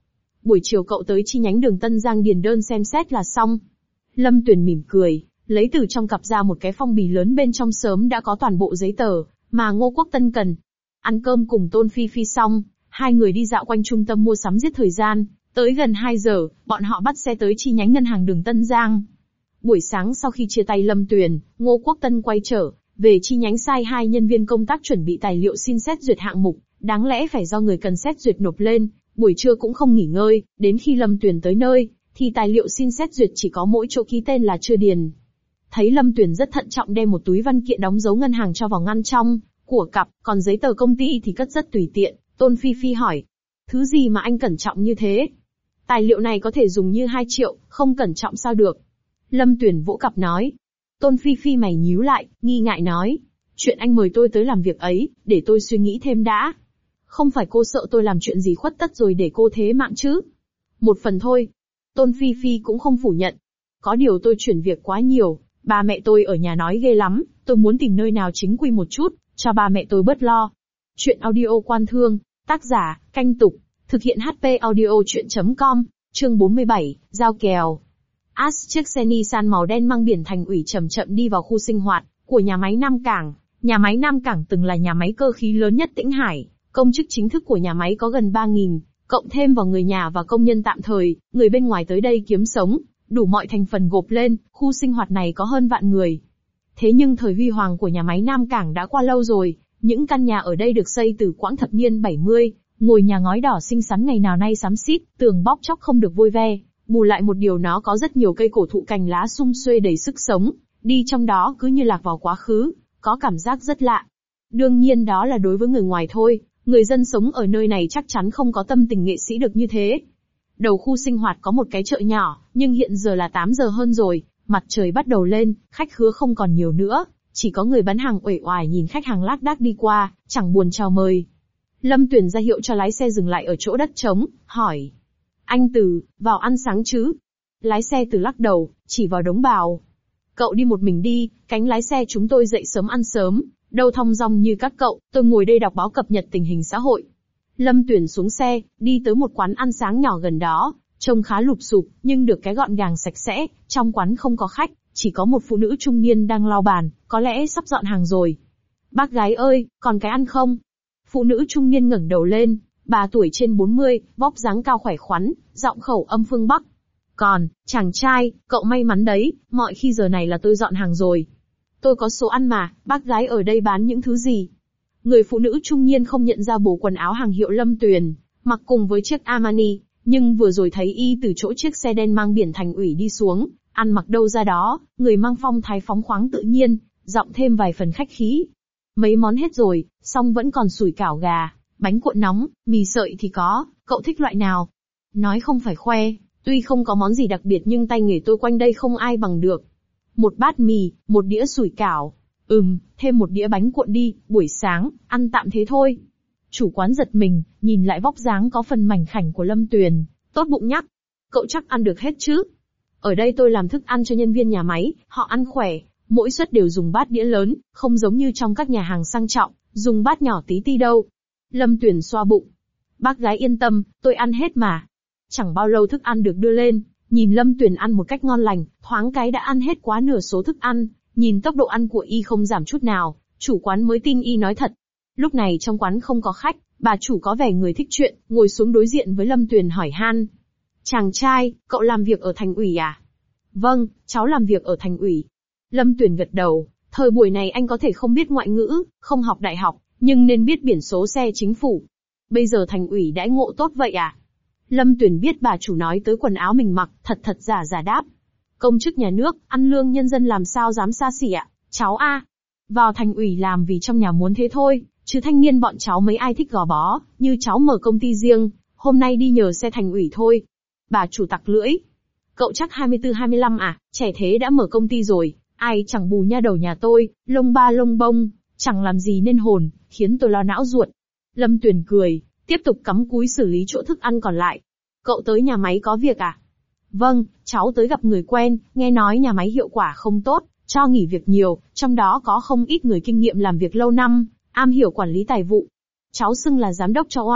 buổi chiều cậu tới chi nhánh đường Tân Giang điền đơn xem xét là xong. Lâm Tuyền mỉm cười, lấy từ trong cặp ra một cái phong bì lớn bên trong sớm đã có toàn bộ giấy tờ, mà Ngô Quốc Tân cần. Ăn cơm cùng Tôn Phi Phi xong, hai người đi dạo quanh trung tâm mua sắm giết thời gian, tới gần hai giờ, bọn họ bắt xe tới chi nhánh ngân hàng đường Tân Giang. Buổi sáng sau khi chia tay Lâm Tuyền, Ngô Quốc Tân quay trở về chi nhánh sai hai nhân viên công tác chuẩn bị tài liệu xin xét duyệt hạng mục, đáng lẽ phải do người cần xét duyệt nộp lên, buổi trưa cũng không nghỉ ngơi, đến khi Lâm Tuyền tới nơi, thì tài liệu xin xét duyệt chỉ có mỗi chỗ ký tên là chưa điền. Thấy Lâm Tuyền rất thận trọng đem một túi văn kiện đóng dấu ngân hàng cho vào ngăn trong của cặp, còn giấy tờ công ty thì cất rất tùy tiện. Tôn Phi Phi hỏi, thứ gì mà anh cẩn trọng như thế? Tài liệu này có thể dùng như hai triệu, không cẩn trọng sao được? Lâm Tuyền vỗ cặp nói. Tôn Phi Phi mày nhíu lại, nghi ngại nói, chuyện anh mời tôi tới làm việc ấy, để tôi suy nghĩ thêm đã. Không phải cô sợ tôi làm chuyện gì khuất tất rồi để cô thế mạng chứ? Một phần thôi. Tôn Phi Phi cũng không phủ nhận. Có điều tôi chuyển việc quá nhiều, ba mẹ tôi ở nhà nói ghê lắm, tôi muốn tìm nơi nào chính quy một chút, cho ba mẹ tôi bớt lo. Chuyện audio Quan Thương, tác giả, Canh Tục, thực hiện hát pê audio chuyện chấm com, chương bốn mươi bảy, giao kèo. As chiếc xe Nissan màu đen mang biển Thành ủy chậm chậm đi vào khu sinh hoạt của nhà máy Nam Cảng. Nhà máy Nam Cảng từng là nhà máy cơ khí lớn nhất Tĩnh Hải, công chức chính thức của nhà máy có gần ba nghìn, cộng thêm vào người nhà và công nhân tạm thời, người bên ngoài tới đây kiếm sống, đủ mọi thành phần gộp lên, khu sinh hoạt này có hơn vạn người. Thế nhưng thời huy hoàng của nhà máy Nam Cảng đã qua lâu rồi, những căn nhà ở đây được xây từ quãng thập niên bảy mươi, ngôi nhà ngói đỏ xinh xắn ngày nào nay xám xít, tường bóc chóc không được vôi ve, bù lại một điều nó có rất nhiều cây cổ thụ cành lá sum xuê đầy sức sống, đi trong đó cứ như lạc vào quá khứ, có cảm giác rất lạ. Đương nhiên đó là đối với người ngoài thôi, người dân sống ở nơi này chắc chắn không có tâm tình nghệ sĩ được như thế. Đầu khu sinh hoạt có một cái chợ nhỏ, nhưng hiện giờ là tám giờ hơn rồi, mặt trời bắt đầu lên, khách khứa không còn nhiều nữa, chỉ có người bán hàng uể oải nhìn khách hàng lác đác đi qua, chẳng buồn chào mời. Lâm Tuyền ra hiệu cho lái xe dừng lại ở chỗ đất trống, hỏi. Anh Từ, vào ăn sáng chứ? Lái xe Từ lắc đầu, chỉ vào đống bào. Cậu đi một mình đi, cánh lái xe chúng tôi dậy sớm ăn sớm, đâu thong dong như các cậu, tôi ngồi đây đọc báo cập nhật tình hình xã hội. Lâm Tuyền xuống xe, đi tới một quán ăn sáng nhỏ gần đó, trông khá lụp xụp, nhưng được cái gọn gàng sạch sẽ, trong quán không có khách, chỉ có một phụ nữ trung niên đang lau bàn, có lẽ sắp dọn hàng rồi. Bác gái ơi, còn cái ăn không? Phụ nữ trung niên ngẩng đầu lên, bà tuổi trên bốn mươi, vóc dáng cao khỏe khoắn, giọng khẩu âm phương Bắc. Còn, chàng trai, cậu may mắn đấy, mọi khi giờ này là tôi dọn hàng rồi. Tôi có số ăn mà, bác gái ở đây bán những thứ gì? Người phụ nữ trung niên không nhận ra bộ quần áo hàng hiệu Lâm Tuyền, mặc cùng với chiếc Armani, nhưng vừa rồi thấy y từ chỗ chiếc xe đen mang biển Thành ủy đi xuống, ăn mặc đâu ra đó, người mang phong thái phóng khoáng tự nhiên, giọng thêm vài phần khách khí. Mấy món hết rồi, song vẫn còn sủi cảo gà, bánh cuộn nóng, mì sợi thì có, cậu thích loại nào? Nói không phải khoe, tuy không có món gì đặc biệt nhưng tay nghề tôi quanh đây không ai bằng được. Một bát mì, một đĩa sủi cảo. Ừm, thêm một đĩa bánh cuộn đi, buổi sáng, ăn tạm thế thôi. Chủ quán giật mình, nhìn lại vóc dáng có phần mảnh khảnh của Lâm Tuyền, tốt bụng nhắc. Cậu chắc ăn được hết chứ? Ở đây tôi làm thức ăn cho nhân viên nhà máy, họ ăn khỏe, mỗi suất đều dùng bát đĩa lớn, không giống như trong các nhà hàng sang trọng, dùng bát nhỏ tí ti đâu. Lâm Tuyền xoa bụng. Bác gái yên tâm, tôi ăn hết mà. Chẳng bao lâu thức ăn được đưa lên, nhìn Lâm Tuyền ăn một cách ngon lành, thoáng cái đã ăn hết quá nửa số thức ăn, nhìn tốc độ ăn của y không giảm chút nào, chủ quán mới tin y nói thật. Lúc này trong quán không có khách, bà chủ có vẻ người thích chuyện, ngồi xuống đối diện với Lâm Tuyền hỏi han. Chàng trai, cậu làm việc ở Thành ủy à? Vâng, cháu làm việc ở Thành ủy. Lâm Tuyền gật đầu, thời buổi này anh có thể không biết ngoại ngữ, không học đại học, nhưng nên biết biển số xe chính phủ. Bây giờ Thành ủy đãi ngộ tốt vậy à? Lâm Tuyền biết bà chủ nói tới quần áo mình mặc, thật thật giả giả đáp. Công chức nhà nước, ăn lương nhân dân làm sao dám xa xỉ ạ, cháu a. Vào Thành ủy làm vì trong nhà muốn thế thôi, chứ thanh niên bọn cháu mấy ai thích gò bó, như cháu mở công ty riêng, hôm nay đi nhờ xe Thành ủy thôi. Bà chủ tặc lưỡi. Cậu chắc hai mươi tư hai mươi lăm à, trẻ thế đã mở công ty rồi, ai chẳng bù nha đầu nhà tôi, lông ba lông bông, chẳng làm gì nên hồn, khiến tôi lo não ruột. Lâm Tuyền cười, tiếp tục cắm cúi xử lý chỗ thức ăn còn lại. Cậu tới nhà máy có việc à? Vâng, cháu tới gặp người quen, nghe nói nhà máy hiệu quả không tốt, cho nghỉ việc nhiều, trong đó có không ít người kinh nghiệm làm việc lâu năm, am hiểu quản lý tài vụ. Cháu xưng là giám đốc cho oai,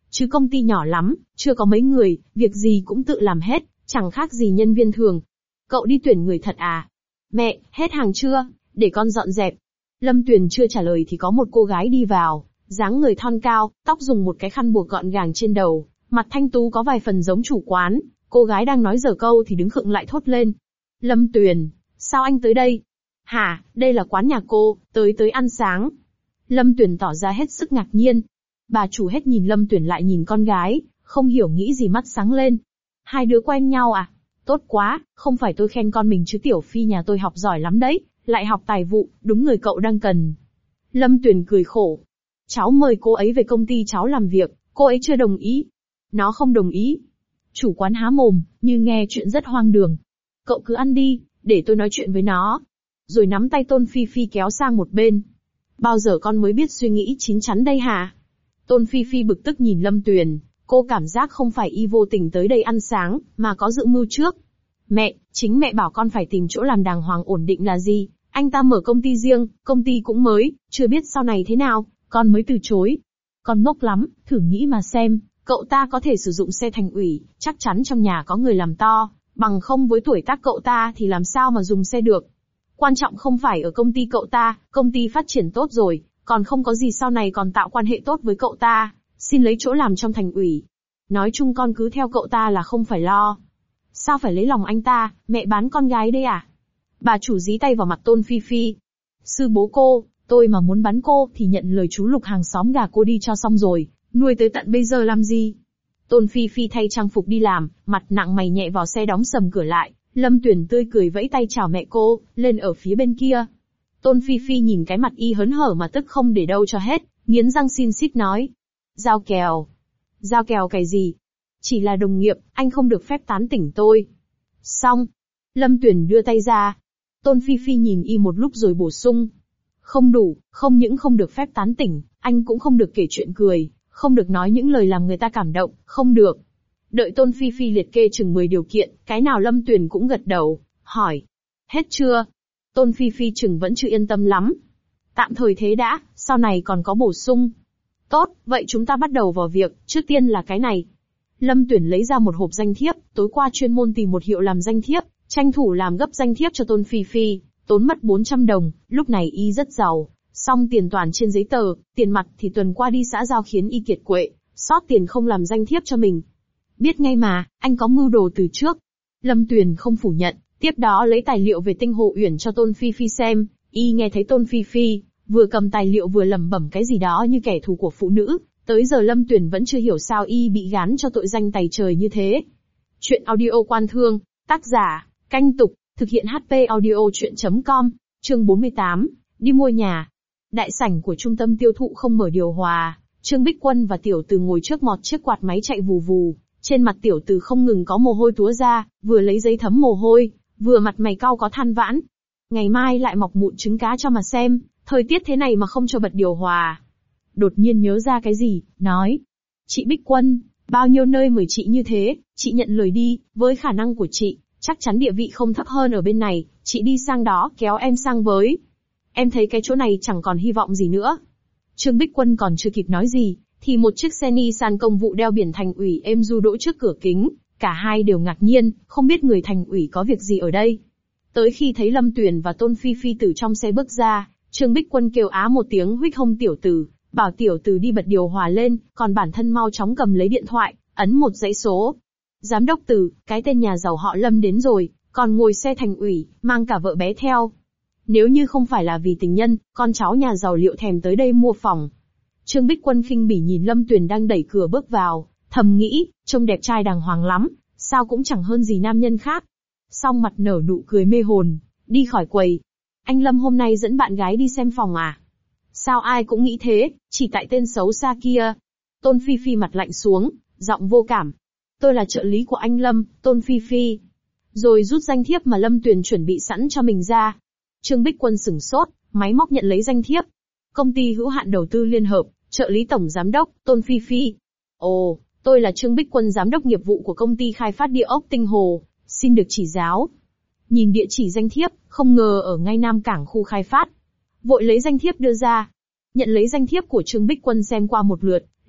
Chứ công ty nhỏ lắm, chưa có mấy người, việc gì cũng tự làm hết, chẳng khác gì nhân viên thường. Cậu đi tuyển người thật à? Mẹ, hết hàng chưa? Để con dọn dẹp. Lâm Tuyền chưa trả lời thì có một cô gái đi vào, dáng người thon cao, tóc dùng một cái khăn buộc gọn gàng trên đầu, mặt thanh tú có vài phần giống chủ quán. Cô gái đang nói dở câu thì đứng khựng lại thốt lên. Lâm Tuyền, sao anh tới đây? Hả, đây là quán nhà cô, tới tới ăn sáng. Lâm Tuyền tỏ ra hết sức ngạc nhiên. Bà chủ hết nhìn Lâm Tuyền lại nhìn con gái, không hiểu nghĩ gì mắt sáng lên. Hai đứa quen nhau à? Tốt quá, không phải tôi khen con mình chứ Tiểu Phi nhà tôi học giỏi lắm đấy, lại học tài vụ, đúng người cậu đang cần. Lâm Tuyền cười khổ. Cháu mời cô ấy về công ty cháu làm việc, cô ấy chưa đồng ý. Nó không đồng ý. Chủ quán há mồm, như nghe chuyện rất hoang đường. Cậu cứ ăn đi, để tôi nói chuyện với nó. Rồi nắm tay Tôn Phi Phi kéo sang một bên. Bao giờ con mới biết suy nghĩ chín chắn đây hả? Tôn Phi Phi bực tức nhìn Lâm Tuyền, cô cảm giác không phải y vô tình tới đây ăn sáng, mà có dự mưu trước. Mẹ, chính mẹ bảo con phải tìm chỗ làm đàng hoàng ổn định là gì? Anh ta mở công ty riêng, công ty cũng mới, chưa biết sau này thế nào, con mới từ chối. Con ngốc lắm, thử nghĩ mà xem, cậu ta có thể sử dụng xe thành ủy, chắc chắn trong nhà có người làm to, bằng không với tuổi tác cậu ta thì làm sao mà dùng xe được. Quan trọng không phải ở công ty cậu ta, công ty phát triển tốt rồi, còn không có gì sau này còn tạo quan hệ tốt với cậu ta, xin lấy chỗ làm trong thành ủy. Nói chung con cứ theo cậu ta là không phải lo. Sao phải lấy lòng anh ta, mẹ bán con gái đây à? Bà chủ dí tay vào mặt Tôn Phi Phi. Sư bố cô, tôi mà muốn bắn cô thì nhận lời chú Lục hàng xóm gà cô đi cho xong rồi, nuôi tới tận bây giờ làm gì? Tôn Phi Phi thay trang phục đi làm, mặt nặng mày nhẹ vào xe đóng sầm cửa lại, Lâm Tuyền tươi cười vẫy tay chào mẹ cô, lên ở phía bên kia. Tôn Phi Phi nhìn cái mặt y hớn hở mà tức không để đâu cho hết, nghiến răng xin xít nói. Giao kèo. Giao kèo cái gì? Chỉ là đồng nghiệp, anh không được phép tán tỉnh tôi. Xong. Lâm Tuyền đưa tay ra. Tôn Phi Phi nhìn y một lúc rồi bổ sung. Không đủ, không những không được phép tán tỉnh, anh cũng không được kể chuyện cười, không được nói những lời làm người ta cảm động, không được. Đợi Tôn Phi Phi liệt kê chừng mười điều kiện, cái nào Lâm Tuyền cũng gật đầu, hỏi. Hết chưa? Tôn Phi Phi chừng vẫn chưa yên tâm lắm. Tạm thời thế đã, sau này còn có bổ sung. Tốt, vậy chúng ta bắt đầu vào việc, trước tiên là cái này. Lâm Tuyền lấy ra một hộp danh thiếp, tối qua chuyên môn tìm một hiệu làm danh thiếp, tranh thủ làm gấp danh thiếp cho Tôn Phi Phi, tốn mất bốn trăm đồng, lúc này y rất giàu, xong tiền toàn trên giấy tờ, tiền mặt thì tuần qua đi xã giao khiến y kiệt quệ, sót tiền không làm danh thiếp cho mình. Biết ngay mà, anh có mưu đồ từ trước. Lâm Tuyền không phủ nhận, tiếp đó lấy tài liệu về Tinh Hồ Uyển cho Tôn Phi Phi xem, y nghe thấy Tôn Phi Phi vừa cầm tài liệu vừa lẩm bẩm cái gì đó như kẻ thù của phụ nữ, tới giờ Lâm Tuyền vẫn chưa hiểu sao y bị gán cho tội danh tày trời như thế. Chuyện audio Quan Thương, tác giả, Canh Tục, thực hiện hát pê audio chuyện chấm com, chương bốn mươi tám, đi mua nhà. Đại sảnh của trung tâm tiêu thụ không mở điều hòa, Trương Bích Quân và Tiểu Từ ngồi trước mọt chiếc quạt máy chạy vù vù, trên mặt Tiểu Từ không ngừng có mồ hôi túa ra, vừa lấy giấy thấm mồ hôi, vừa mặt mày cau có than vãn. Ngày mai lại mọc mụn trứng cá cho mà xem, thời tiết thế này mà không cho bật điều hòa. Đột nhiên nhớ ra cái gì, nói. Chị Bích Quân, bao nhiêu nơi mời chị như thế, chị nhận lời đi, với khả năng của chị, chắc chắn địa vị không thấp hơn ở bên này, chị đi sang đó kéo em sang với. Em thấy cái chỗ này chẳng còn hy vọng gì nữa. Trương Bích Quân còn chưa kịp nói gì, thì một chiếc xe Nissan công vụ đeo biển thành ủy êm du đỗ trước cửa kính, cả hai đều ngạc nhiên, không biết người thành ủy có việc gì ở đây. Tới khi thấy Lâm Tuyền và Tôn Phi Phi từ trong xe bước ra, Trương Bích Quân kêu á một tiếng huých hông Tiểu Từ, bảo Tiểu Từ đi bật điều hòa lên, còn bản thân mau chóng cầm lấy điện thoại, ấn một dãy số. Giám đốc Từ, cái tên nhà giàu họ Lâm đến rồi, còn ngồi xe thành ủy, mang cả vợ bé theo. Nếu như không phải là vì tình nhân, con cháu nhà giàu liệu thèm tới đây mua phòng. Trương Bích Quân khinh bỉ nhìn Lâm Tuyền đang đẩy cửa bước vào, thầm nghĩ, trông đẹp trai đàng hoàng lắm, sao cũng chẳng hơn gì nam nhân khác. Xong mặt nở nụ cười mê hồn, đi khỏi quầy. Anh Lâm hôm nay dẫn bạn gái đi xem phòng à? Sao ai cũng nghĩ thế, chỉ tại tên xấu xa kia. Tôn Phi Phi mặt lạnh xuống, giọng vô cảm. Tôi là trợ lý của anh Lâm, Tôn Phi Phi. Rồi rút danh thiếp mà Lâm Tuyền chuẩn bị sẵn cho mình ra. Trương Bích Quân sửng sốt, máy móc nhận lấy danh thiếp. Công ty hữu hạn đầu tư liên hợp, trợ lý tổng giám đốc, Tôn Phi Phi. Ồ, tôi là Trương Bích Quân giám đốc nghiệp vụ của công ty khai phát địa ốc Tinh Hồ, xin được chỉ giáo. Nhìn địa chỉ danh thiếp, không ngờ ở ngay Nam Cảng khu khai phát. Vội lấy danh thiếp đưa ra. Nhận lấy danh thiếp của Trương Bích Quân xem qua một lượt,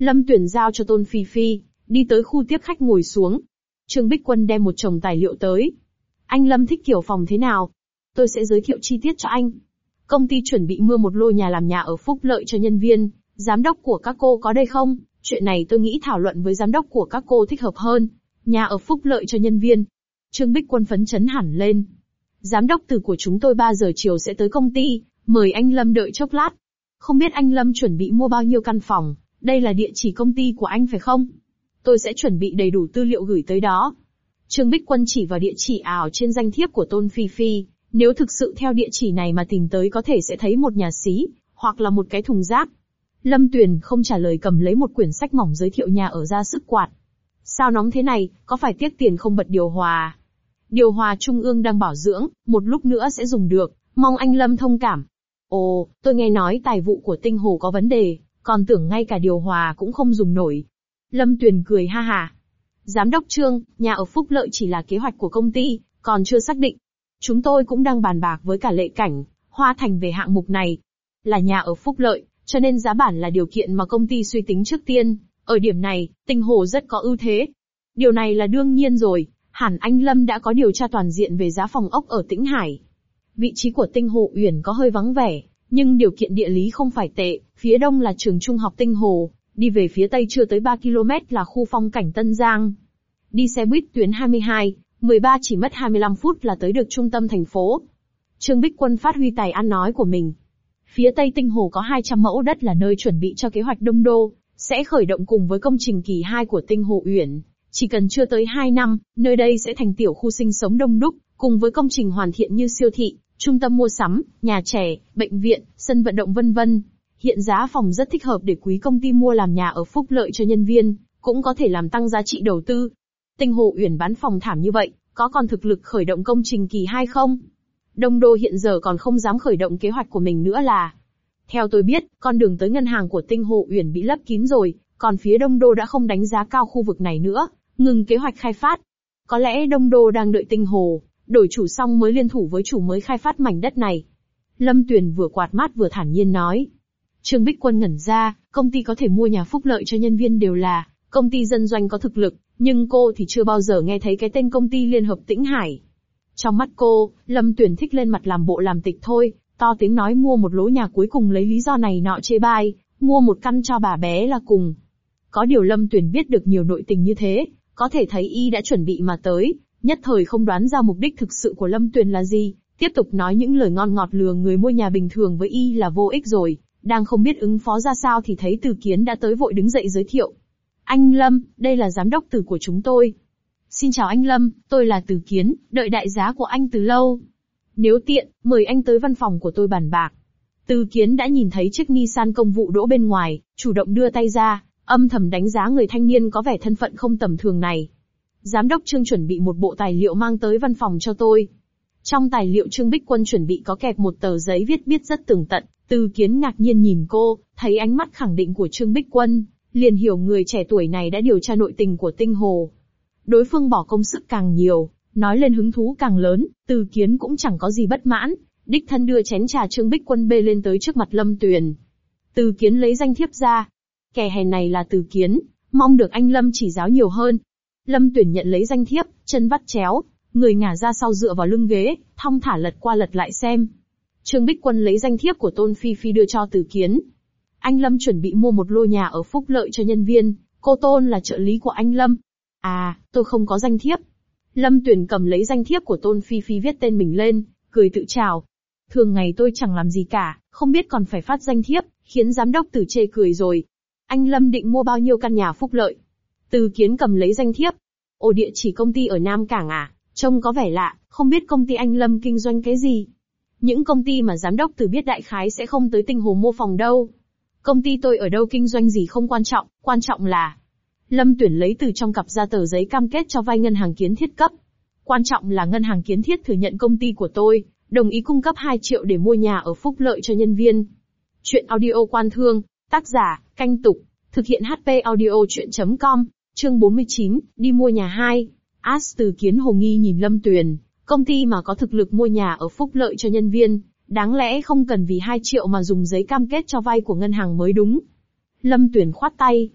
Lâm Tuyền giao cho Tôn Phi Phi, đi tới khu tiếp khách ngồi xuống. Trương Bích Quân đem một chồng tài liệu tới. Anh Lâm thích kiểu phòng thế nào? Tôi sẽ giới thiệu chi tiết cho anh. Công ty chuẩn bị mua một lô nhà làm nhà ở Phúc Lợi cho nhân viên. Giám đốc của các cô có đây không? Chuyện này tôi nghĩ thảo luận với giám đốc của các cô thích hợp hơn. Nhà ở Phúc Lợi cho nhân viên. Trương Bích Quân phấn chấn hẳn lên. Giám đốc từ của chúng tôi ba giờ chiều sẽ tới công ty, mời anh Lâm đợi chốc lát. Không biết anh Lâm chuẩn bị mua bao nhiêu căn phòng, đây là địa chỉ công ty của anh phải không? Tôi sẽ chuẩn bị đầy đủ tư liệu gửi tới đó. Trương Bích Quân chỉ vào địa chỉ ảo trên danh thiếp của Tôn Phi Phi, nếu thực sự theo địa chỉ này mà tìm tới có thể sẽ thấy một nhà xí, hoặc là một cái thùng rác. Lâm Tuyền không trả lời cầm lấy một quyển sách mỏng giới thiệu nhà ở ra sức quạt. Sao nóng thế này, có phải tiếc tiền không bật điều hòa? Điều hòa trung ương đang bảo dưỡng, một lúc nữa sẽ dùng được, mong anh Lâm thông cảm. Ồ, tôi nghe nói tài vụ của Tinh Hồ có vấn đề, còn tưởng ngay cả điều hòa cũng không dùng nổi. Lâm Tuyền cười ha ha. Giám đốc Trương, nhà ở Phúc Lợi chỉ là kế hoạch của công ty, còn chưa xác định. Chúng tôi cũng đang bàn bạc với cả Lệ Cảnh, Hoa Thành về hạng mục này. Là nhà ở Phúc Lợi, cho nên giá bản là điều kiện mà công ty suy tính trước tiên. Ở điểm này, Tinh Hồ rất có ưu thế. Điều này là đương nhiên rồi, hẳn anh Lâm đã có điều tra toàn diện về giá phòng ốc ở Tĩnh Hải. Vị trí của Tinh Hồ Uyển có hơi vắng vẻ, nhưng điều kiện địa lý không phải tệ, phía đông là trường trung học Tinh Hồ, đi về phía tây chưa tới ba ki lô mét là khu phong cảnh Tân Giang. Đi xe buýt tuyến hai mươi hai, mười ba chỉ mất hai mươi lăm phút là tới được trung tâm thành phố. Trương Bích Quân phát huy tài ăn nói của mình. Phía tây Tinh Hồ có hai trăm mẫu đất là nơi chuẩn bị cho kế hoạch Đông Đô, sẽ khởi động cùng với công trình kỳ hai của Tinh Hồ Uyển. Chỉ cần chưa tới hai năm, nơi đây sẽ thành tiểu khu sinh sống đông đúc, cùng với công trình hoàn thiện như siêu thị, trung tâm mua sắm, nhà trẻ, bệnh viện, sân vận động vân vân. Hiện giá phòng rất thích hợp để quý công ty mua làm nhà ở Phúc Lợi cho nhân viên, cũng có thể làm tăng giá trị đầu tư. Tinh Hồ Uyển bán phòng thảm như vậy, có còn thực lực khởi động công trình kỳ hai không? Đông Đô hiện giờ còn không dám khởi động kế hoạch của mình nữa là. Theo tôi biết, con đường tới ngân hàng của Tinh Hồ Uyển bị lấp kín rồi, còn phía Đông Đô đã không đánh giá cao khu vực này nữa, ngừng kế hoạch khai phát. Có lẽ Đông Đô đang đợi Tinh Hồ đổi chủ xong mới liên thủ với chủ mới khai phát mảnh đất này. Lâm Tuyền vừa quạt mát vừa thản nhiên nói. Trương Bích Quân ngẩn ra, công ty có thể mua nhà Phúc Lợi cho nhân viên đều là công ty dân doanh có thực lực, nhưng cô thì chưa bao giờ nghe thấy cái tên công ty Liên Hợp Tĩnh Hải. Trong mắt cô, Lâm Tuyền thích lên mặt làm bộ làm tịch thôi, to tiếng nói mua một lỗ nhà cuối cùng lấy lý do này nọ chê bai, mua một căn cho bà bé là cùng. Có điều Lâm Tuyền biết được nhiều nội tình như thế, có thể thấy y đã chuẩn bị mà tới, nhất thời không đoán ra mục đích thực sự của Lâm Tuyền là gì, tiếp tục nói những lời ngon ngọt lừa người mua nhà bình thường với y là vô ích rồi, đang không biết ứng phó ra sao thì thấy Từ Kiến đã tới vội đứng dậy giới thiệu. Anh Lâm, đây là giám đốc Từ của chúng tôi. Xin chào anh Lâm, tôi là Từ Kiến, đợi đại giá của anh từ lâu. Nếu tiện, mời anh tới văn phòng của tôi bàn bạc. Từ Kiến đã nhìn thấy chiếc Nissan công vụ đỗ bên ngoài, chủ động đưa tay ra, âm thầm đánh giá người thanh niên có vẻ thân phận không tầm thường này. Giám đốc Trương chuẩn bị một bộ tài liệu mang tới văn phòng cho tôi. Trong tài liệu Trương Bích Quân chuẩn bị có kẹp một tờ giấy viết biết rất tường tận. Từ Kiến ngạc nhiên nhìn cô, thấy ánh mắt khẳng định của Trương Bích Quân, liền hiểu người trẻ tuổi này đã điều tra nội tình của Tinh Hồ. Đối phương bỏ công sức càng nhiều, nói lên hứng thú càng lớn, Từ Kiến cũng chẳng có gì bất mãn, đích thân đưa chén trà Trương Bích Quân bê lên tới trước mặt Lâm Tuyền. Từ Kiến lấy danh thiếp ra. Kẻ hèn này là Từ Kiến, mong được anh Lâm chỉ giáo nhiều hơn. Lâm Tuyền nhận lấy danh thiếp, chân vắt chéo, người ngả ra sau dựa vào lưng ghế, thong thả lật qua lật lại xem. Trương Bích Quân lấy danh thiếp của Tôn Phi Phi đưa cho Từ Kiến. Anh Lâm chuẩn bị mua một lô nhà ở Phúc Lợi cho nhân viên, cô Tôn là trợ lý của anh Lâm. À, tôi không có danh thiếp. Lâm Tuyền cầm lấy danh thiếp của Tôn Phi Phi viết tên mình lên, cười tự chào. Thường ngày tôi chẳng làm gì cả, không biết còn phải phát danh thiếp, khiến giám đốc Từ chê cười rồi. Anh Lâm định mua bao nhiêu căn nhà Phúc Lợi? Từ Kiến cầm lấy danh thiếp. Ồ, địa chỉ công ty ở Nam Cảng à? Trông có vẻ lạ, không biết công ty anh Lâm kinh doanh cái gì? Những công ty mà giám đốc Từ biết đại khái sẽ không tới Tinh Hồ mua phòng đâu. Công ty tôi ở đâu kinh doanh gì không quan trọng, quan trọng là... Lâm Tuyển lấy từ trong cặp ra tờ giấy cam kết cho vay ngân hàng Kiến Thiết cấp. Quan trọng là ngân hàng Kiến Thiết thừa nhận công ty của tôi, đồng ý cung cấp hai triệu để mua nhà ở Phúc Lợi cho nhân viên. Chuyện audio quan thương, tác giả, Canh Tục, thực hiện hát pê audio chuyện chấm com, chương bốn mươi chín, đi mua nhà hai. As Từ Kiến hồ nghi nhìn Lâm Tuyền, công ty mà có thực lực mua nhà ở Phúc Lợi cho nhân viên, đáng lẽ không cần vì hai triệu mà dùng giấy cam kết cho vay của ngân hàng mới đúng. Lâm Tuyền khoát tay.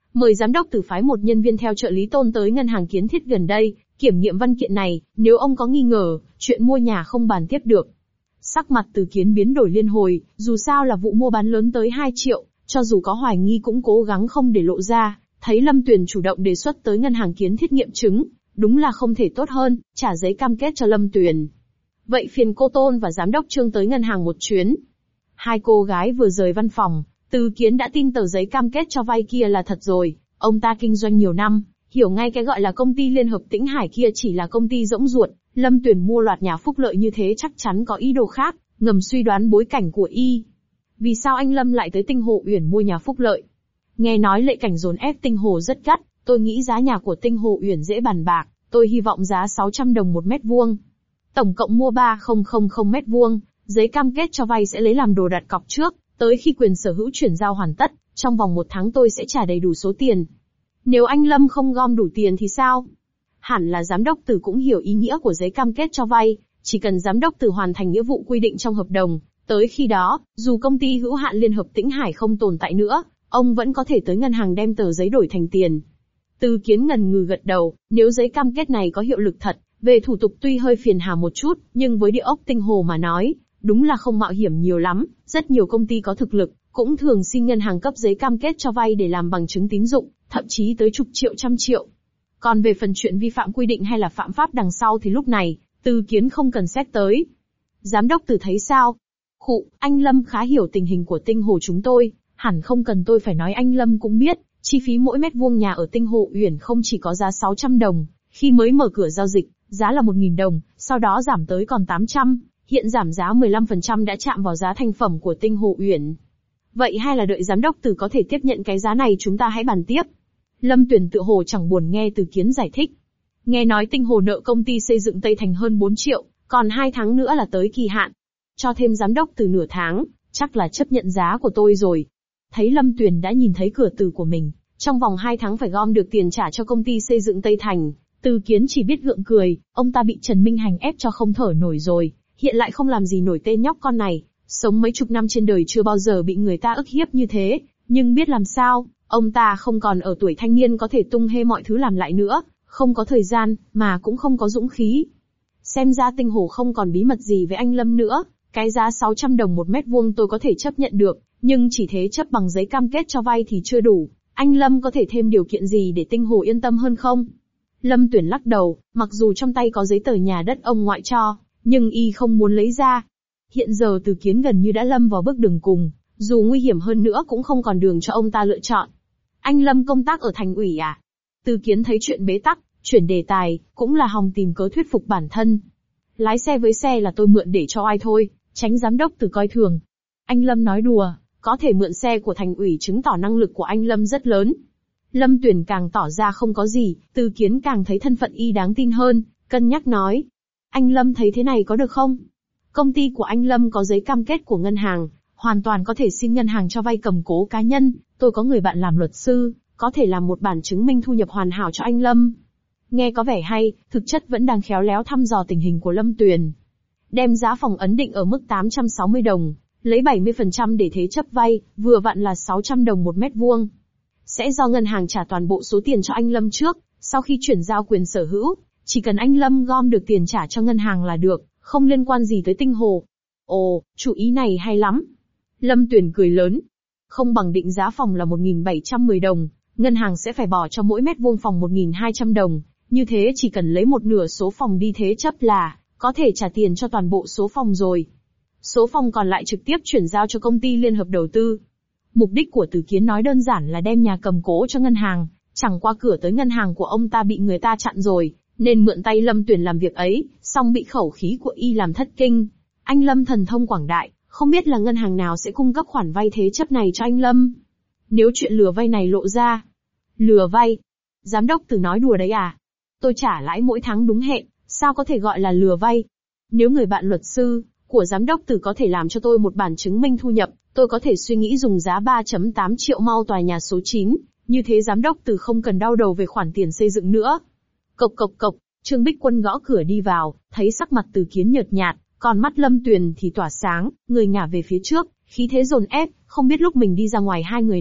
Mời giám đốc Từ phái một nhân viên theo trợ lý Tôn tới ngân hàng Kiến Thiết gần đây, kiểm nghiệm văn kiện này, nếu ông có nghi ngờ, chuyện mua nhà không bàn tiếp được. Sắc mặt Từ Kiến biến đổi liên hồi, dù sao là vụ mua bán lớn tới hai triệu, cho dù có hoài nghi cũng cố gắng không để lộ ra, thấy Lâm Tuyền chủ động đề xuất tới ngân hàng Kiến Thiết nghiệm chứng, đúng là không thể tốt hơn, trả giấy cam kết cho Lâm Tuyền. Vậy phiền cô Tôn và giám đốc Trương tới ngân hàng một chuyến. Hai cô gái vừa rời văn phòng, Từ Kiến đã tin tờ giấy cam kết cho vay kia là thật rồi, ông ta kinh doanh nhiều năm, hiểu ngay cái gọi là công ty Liên Hợp Tĩnh Hải kia chỉ là công ty rỗng ruột, Lâm Tuyền mua loạt nhà phúc lợi như thế chắc chắn có ý đồ khác, ngầm suy đoán bối cảnh của y. Vì sao anh Lâm lại tới Tinh Hồ Uyển mua nhà phúc lợi? Nghe nói lệ cảnh dồn ép Tinh Hồ rất gắt, tôi nghĩ giá nhà của Tinh Hồ Uyển dễ bàn bạc, tôi hy vọng giá sáu trăm đồng một mét vuông. Tổng cộng mua ba nghìn mét vuông, giấy cam kết cho vay sẽ lấy làm đồ đặt cọc trước, tới khi quyền sở hữu chuyển giao hoàn tất, trong vòng một tháng tôi sẽ trả đầy đủ số tiền. Nếu anh Lâm không gom đủ tiền thì sao? Hẳn là giám đốc Từ cũng hiểu ý nghĩa của giấy cam kết cho vay, chỉ cần giám đốc Từ hoàn thành nghĩa vụ quy định trong hợp đồng, tới khi đó, dù công ty hữu hạn Liên Hợp Tĩnh Hải không tồn tại nữa, ông vẫn có thể tới ngân hàng đem tờ giấy đổi thành tiền. Từ Kiến ngần ngừ gật đầu, nếu giấy cam kết này có hiệu lực thật, về thủ tục tuy hơi phiền hà một chút, nhưng với địa ốc Tinh Hồ mà nói, đúng là không mạo hiểm nhiều lắm, rất nhiều công ty có thực lực, cũng thường xin ngân hàng cấp giấy cam kết cho vay để làm bằng chứng tín dụng, thậm chí tới chục triệu trăm triệu. Còn về phần chuyện vi phạm quy định hay là phạm pháp đằng sau thì lúc này, Từ Kiến không cần xét tới. Giám đốc Từ thấy sao? Khụ, anh Lâm khá hiểu tình hình của Tinh Hồ chúng tôi, hẳn không cần tôi phải nói anh Lâm cũng biết, chi phí mỗi mét vuông nhà ở Tinh Hồ Uyển không chỉ có giá sáu trăm đồng, khi mới mở cửa giao dịch, giá là một nghìn đồng, sau đó giảm tới còn tám trăm, hiện giảm giá mười lăm phần trăm đã chạm vào giá thành phẩm của Tinh Hồ Uyển. Vậy hay là đợi giám đốc Từ có thể tiếp nhận cái giá này chúng ta hãy bàn tiếp. Lâm Tuyền tự hồ chẳng buồn nghe Từ Kiến giải thích. Nghe nói Tinh Hồ nợ công ty xây dựng Tây Thành hơn bốn triệu, còn hai tháng nữa là tới kỳ hạn. Cho thêm giám đốc Từ nửa tháng, chắc là chấp nhận giá của tôi rồi. Thấy Lâm Tuyền đã nhìn thấy cửa từ của mình, trong vòng hai tháng phải gom được tiền trả cho công ty xây dựng Tây Thành, Từ Kiến chỉ biết gượng cười, ông ta bị Trần Minh Hành ép cho không thở nổi rồi, hiện lại không làm gì nổi tên nhóc con này, sống mấy chục năm trên đời chưa bao giờ bị người ta ức hiếp như thế, nhưng biết làm sao, ông ta không còn ở tuổi thanh niên có thể tung hê mọi thứ làm lại nữa, không có thời gian, mà cũng không có dũng khí. Xem ra Tinh Hồ không còn bí mật gì với anh Lâm nữa, cái giá sáu trăm đồng một mét vuông tôi có thể chấp nhận được, nhưng chỉ thế chấp bằng giấy cam kết cho vay thì chưa đủ, anh Lâm có thể thêm điều kiện gì để Tinh Hồ yên tâm hơn không? Lâm Tuyển lắc đầu, mặc dù trong tay có giấy tờ nhà đất ông ngoại cho, nhưng y không muốn lấy ra. Hiện giờ Từ Kiến gần như đã lâm vào bước đường cùng, dù nguy hiểm hơn nữa cũng không còn đường cho ông ta lựa chọn. Anh Lâm công tác ở thành ủy à? Từ Kiến thấy chuyện bế tắc, chuyển đề tài, cũng là hòng tìm cớ thuyết phục bản thân. Lái xe với xe là tôi mượn để cho ai thôi, tránh giám đốc Từ coi thường. Anh Lâm nói đùa, có thể mượn xe của thành ủy chứng tỏ năng lực của anh Lâm rất lớn. Lâm Tuyển càng tỏ ra không có gì, Từ Kiến càng thấy thân phận y đáng tin hơn, cân nhắc nói. Anh Lâm thấy thế này có được không? Công ty của anh Lâm có giấy cam kết của ngân hàng, hoàn toàn có thể xin ngân hàng cho vay cầm cố cá nhân, tôi có người bạn làm luật sư, có thể làm một bản chứng minh thu nhập hoàn hảo cho anh Lâm. Nghe có vẻ hay, thực chất vẫn đang khéo léo thăm dò tình hình của Lâm Tuyền. Đem giá phòng ấn định ở mức tám trăm sáu mươi đồng, lấy bảy mươi phần trăm để thế chấp vay, vừa vặn là sáu trăm đồng một mét vuông. Sẽ do ngân hàng trả toàn bộ số tiền cho anh Lâm trước, sau khi chuyển giao quyền sở hữu, chỉ cần anh Lâm gom được tiền trả cho ngân hàng là được, không liên quan gì tới Tinh Hồ. Ồ, chủ ý này hay lắm. Lâm Tuyền cười lớn. Không bằng định giá phòng là một nghìn bảy trăm mười đồng, ngân hàng sẽ phải bỏ cho mỗi mét vuông phòng một nghìn hai trăm đồng, như thế chỉ cần lấy một nửa số phòng đi thế chấp là có thể trả tiền cho toàn bộ số phòng rồi. Số phòng còn lại trực tiếp chuyển giao cho công ty liên hợp đầu tư. Mục đích của Từ Kiến nói đơn giản là đem nhà cầm cố cho ngân hàng, chẳng qua cửa tới ngân hàng của ông ta bị người ta chặn rồi, nên mượn tay Lâm Tuyền làm việc ấy, song bị khẩu khí của y làm thất kinh. Anh Lâm thần thông quảng đại, không biết là ngân hàng nào sẽ cung cấp khoản vay thế chấp này cho anh Lâm. Nếu chuyện lừa vay này lộ ra. Lừa vay? Giám đốc Từ nói đùa đấy à? Tôi trả lãi mỗi tháng đúng hẹn, sao có thể gọi là lừa vay? Nếu người bạn luật sư của giám đốc Từ có thể làm cho tôi một bản chứng minh thu nhập, tôi có thể suy nghĩ dùng giá ba phẩy tám triệu mau tòa nhà số chín, như thế giám đốc Từ không cần đau đầu về khoản tiền xây dựng nữa. Cộc cộc cộc, Trương Bích Quân gõ cửa đi vào, thấy sắc mặt Từ Kiến nhợt nhạt, còn mắt Lâm Tuyền thì tỏa sáng, người ngả về phía trước, khí thế dồn ép, không biết lúc mình đi ra ngoài hai người này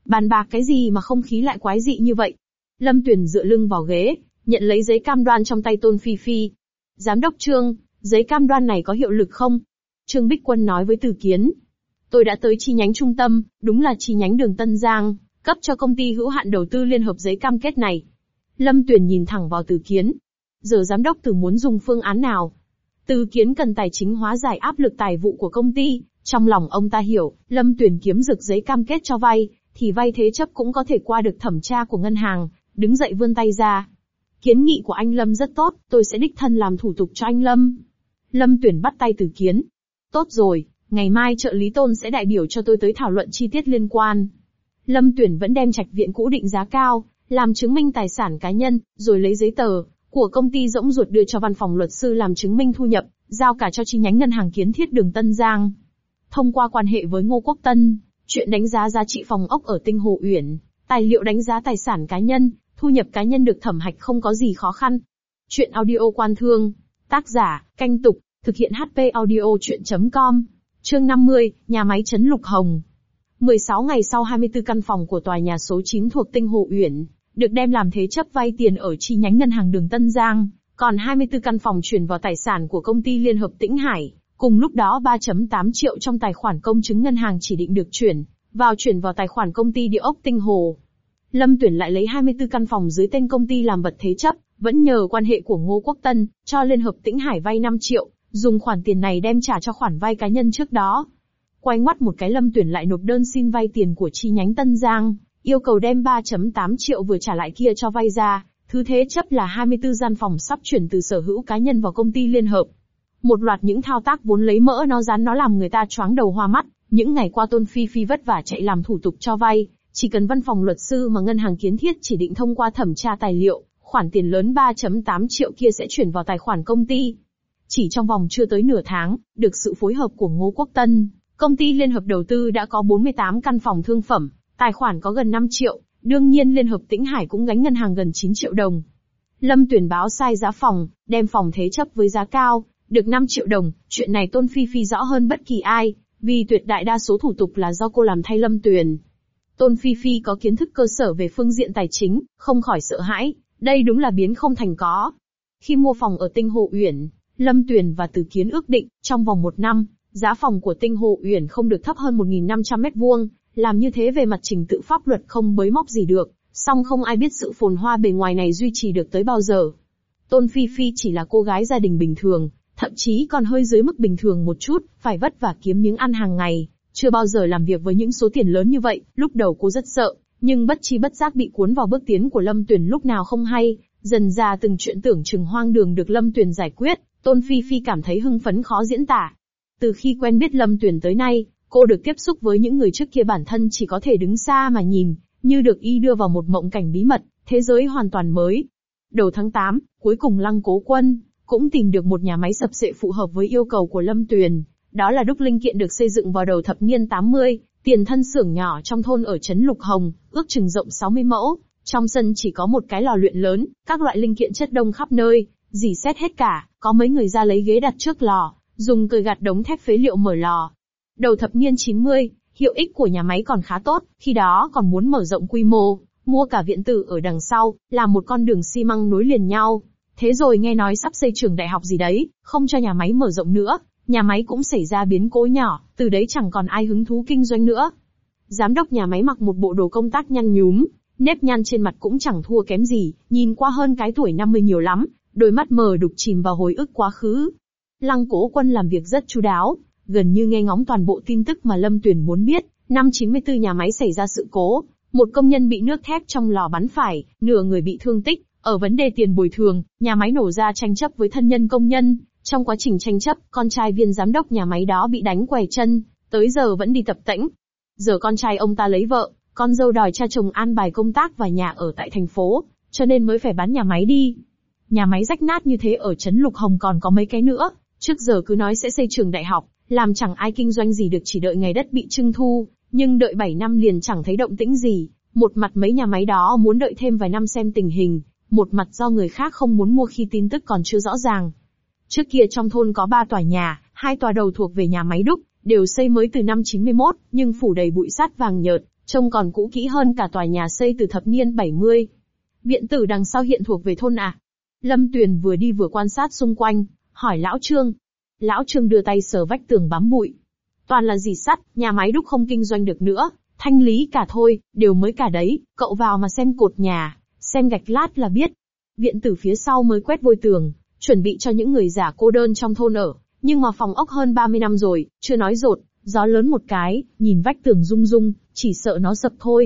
Bàn bạc cái gì mà không khí lại quái dị như vậy? Lâm Tuyền dựa lưng vào ghế, nhận lấy giấy cam đoan trong tay Tôn Phi Phi. Giám đốc Trương, giấy cam đoan này có hiệu lực không? Trương Bích Quân nói với Từ Kiến. Tôi đã tới chi nhánh trung tâm, đúng là chi nhánh đường Tân Giang, cấp cho công ty hữu hạn đầu tư liên hợp giấy cam kết này. Lâm Tuyền nhìn thẳng vào Từ Kiến. Giờ giám đốc Từ muốn dùng phương án nào? Từ Kiến cần tài chính hóa giải áp lực tài vụ của công ty. Trong lòng ông ta hiểu, Lâm Tuyền kiếm rực giấy cam kết cho vay, thì vay thế chấp cũng có thể qua được thẩm tra của ngân hàng, đứng dậy vươn tay ra. Kiến nghị của anh Lâm rất tốt, tôi sẽ đích thân làm thủ tục cho anh Lâm. Lâm Tuyền bắt tay Từ Kiến. Tốt rồi, ngày mai trợ lý Tôn sẽ đại biểu cho tôi tới thảo luận chi tiết liên quan. Lâm Tuyền vẫn đem trạch viện cũ định giá cao, làm chứng minh tài sản cá nhân, rồi lấy giấy tờ của công ty rỗng ruột đưa cho văn phòng luật sư làm chứng minh thu nhập, giao cả cho chi nhánh ngân hàng kiến thiết đường Tân Giang. Thông qua quan hệ với Ngô Quốc Tân, chuyện đánh giá giá trị phòng ốc ở Tinh Hồ Uyển, tài liệu đánh giá tài sản cá nhân, thu nhập cá nhân được thẩm hạch không có gì khó khăn. Chuyện audio quan thương, tác giả, Canh Tục, thực hiện hát pê audio chuyện chấm com. Chương năm mươi, nhà máy Trấn Lục Hồng. mười sáu ngày sau hai mươi tư căn phòng của tòa nhà số chín thuộc Tinh Hồ Uyển, được đem làm thế chấp vay tiền ở chi nhánh ngân hàng đường Tân Giang, còn hai mươi tư căn phòng chuyển vào tài sản của công ty Liên Hợp Tĩnh Hải. Cùng lúc đó ba phẩy tám triệu trong tài khoản công chứng ngân hàng chỉ định được chuyển vào chuyển vào tài khoản công ty địa ốc Tinh Hồ. Lâm Tuyền lại lấy hai mươi tư căn phòng dưới tên công ty làm vật thế chấp, vẫn nhờ quan hệ của Ngô Quốc Tân, cho Liên Hợp Tĩnh Hải vay năm triệu, dùng khoản tiền này đem trả cho khoản vay cá nhân trước đó. Quay ngoắt một cái Lâm Tuyền lại nộp đơn xin vay tiền của chi nhánh Tân Giang, yêu cầu đem ba phẩy tám triệu vừa trả lại kia cho vay ra, thứ thế chấp là hai mươi tư gian phòng sắp chuyển từ sở hữu cá nhân vào công ty Liên Hợp. Một loạt những thao tác vốn lấy mỡ nó rán nó làm người ta choáng đầu hoa mắt. Những ngày qua Tôn Phi Phi vất vả chạy làm thủ tục cho vay, chỉ cần văn phòng luật sư mà ngân hàng kiến thiết chỉ định thông qua thẩm tra tài liệu, khoản tiền lớn ba phẩy tám triệu kia sẽ chuyển vào tài khoản công ty. Chỉ trong vòng chưa tới nửa tháng, được sự phối hợp của Ngô Quốc Tân, công ty Liên Hợp Đầu tư đã có bốn mươi tám căn phòng thương phẩm, tài khoản có gần năm triệu, đương nhiên Liên Hợp Tĩnh Hải cũng gánh ngân hàng gần chín triệu đồng. Lâm Tuyền báo sai giá phòng, đem phòng thế chấp với giá cao, được năm triệu đồng, chuyện này Tôn Phi Phi rõ hơn bất kỳ ai, vì tuyệt đại đa số thủ tục là do cô làm thay Lâm Tuyền. Tôn Phi Phi có kiến thức cơ sở về phương diện tài chính, không khỏi sợ hãi, đây đúng là biến không thành có. Khi mua phòng ở Tinh Hồ Uyển, Lâm Tuyền và Từ Kiến ước định, trong vòng một năm, giá phòng của Tinh Hồ Uyển không được thấp hơn một nghìn năm trăm mét vuông, làm như thế về mặt trình tự pháp luật không bới móc gì được, song không ai biết sự phồn hoa bề ngoài này duy trì được tới bao giờ. Tôn Phi Phi chỉ là cô gái gia đình bình thường, thậm chí còn hơi dưới mức bình thường một chút, phải vất vả kiếm miếng ăn hàng ngày, chưa bao giờ làm việc với những số tiền lớn như vậy. Lúc đầu cô rất sợ, nhưng bất chi bất giác bị cuốn vào bước tiến của Lâm Tuyền lúc nào không hay, dần ra từng chuyện tưởng chừng hoang đường được Lâm Tuyền giải quyết, Tôn Phi Phi cảm thấy hưng phấn khó diễn tả. Từ khi quen biết Lâm Tuyền tới nay, cô được tiếp xúc với những người trước kia bản thân chỉ có thể đứng xa mà nhìn, như được y đưa vào một mộng cảnh bí mật, thế giới hoàn toàn mới. Đầu tháng tám, cuối cùng Lăng Cố Quân cũng tìm được một nhà máy sập sệ phù hợp với yêu cầu của Lâm Tuyền, đó là đúc linh kiện được xây dựng vào đầu thập niên tám mươi, tiền thân xưởng nhỏ trong thôn ở trấn Lục Hồng, ước chừng rộng sáu mươi mẫu, trong sân chỉ có một cái lò luyện lớn, các loại linh kiện chất đông khắp nơi, dì xét hết cả, có mấy người ra lấy ghế đặt trước lò, dùng cời gạt đống thép phế liệu mở lò. Đầu thập niên chín mươi, hiệu ích của nhà máy còn khá tốt, khi đó còn muốn mở rộng quy mô, mua cả viện tử ở đằng sau, làm một con đường xi măng nối liền nhau. Thế rồi nghe nói sắp xây trường đại học gì đấy, không cho nhà máy mở rộng nữa, nhà máy cũng xảy ra biến cố nhỏ, từ đấy chẳng còn ai hứng thú kinh doanh nữa. Giám đốc nhà máy mặc một bộ đồ công tác nhăn nhúm, nếp nhăn trên mặt cũng chẳng thua kém gì, nhìn qua hơn cái tuổi năm mươi nhiều lắm, đôi mắt mờ đục chìm vào hồi ức quá khứ. Lăng Cố Quân làm việc rất chu đáo, gần như nghe ngóng toàn bộ tin tức mà Lâm Tuyền muốn biết. Năm chín mươi tư nhà máy xảy ra sự cố, một công nhân bị nước thép trong lò bắn phải, nửa người bị thương tích. Ở vấn đề tiền bồi thường, nhà máy nổ ra tranh chấp với thân nhân công nhân. Trong quá trình tranh chấp, con trai viên giám đốc nhà máy đó bị đánh què chân, tới giờ vẫn đi tập tễnh. Giờ con trai ông ta lấy vợ, con dâu đòi cha chồng an bài công tác và nhà ở tại thành phố, cho nên mới phải bán nhà máy đi. Nhà máy rách nát như thế ở trấn Lục Hồng còn có mấy cái nữa, trước giờ cứ nói sẽ xây trường đại học, làm chẳng ai kinh doanh gì được, chỉ đợi ngày đất bị trưng thu, nhưng đợi bảy năm liền chẳng thấy động tĩnh gì. Một mặt mấy nhà máy đó muốn đợi thêm vài năm xem tình hình, một mặt do người khác không muốn mua khi tin tức còn chưa rõ ràng. Trước kia trong thôn có ba tòa nhà, hai tòa đầu thuộc về nhà máy đúc, đều xây mới từ năm chín mươi mốt, nhưng phủ đầy bụi sắt vàng nhợt, Trông còn cũ kỹ hơn cả tòa nhà xây từ thập niên bảy mươi. Viện tử đằng sau hiện thuộc về thôn à? Lâm Tuyền vừa đi vừa quan sát xung quanh, hỏi Lão Trương. Lão Trương đưa tay sờ vách tường bám bụi. Toàn là rỉ sắt, nhà máy đúc không kinh doanh được nữa, thanh lý cả thôi, đều mới cả đấy, cậu vào mà xem cột nhà, xem gạch lát là biết. Viện tử phía sau mới quét vôi tường, chuẩn bị cho những người già cô đơn trong thôn ở, nhưng mà phòng ốc hơn ba mươi năm rồi, chưa nói dột, gió lớn một cái, nhìn vách tường rung rung, chỉ sợ nó sập thôi.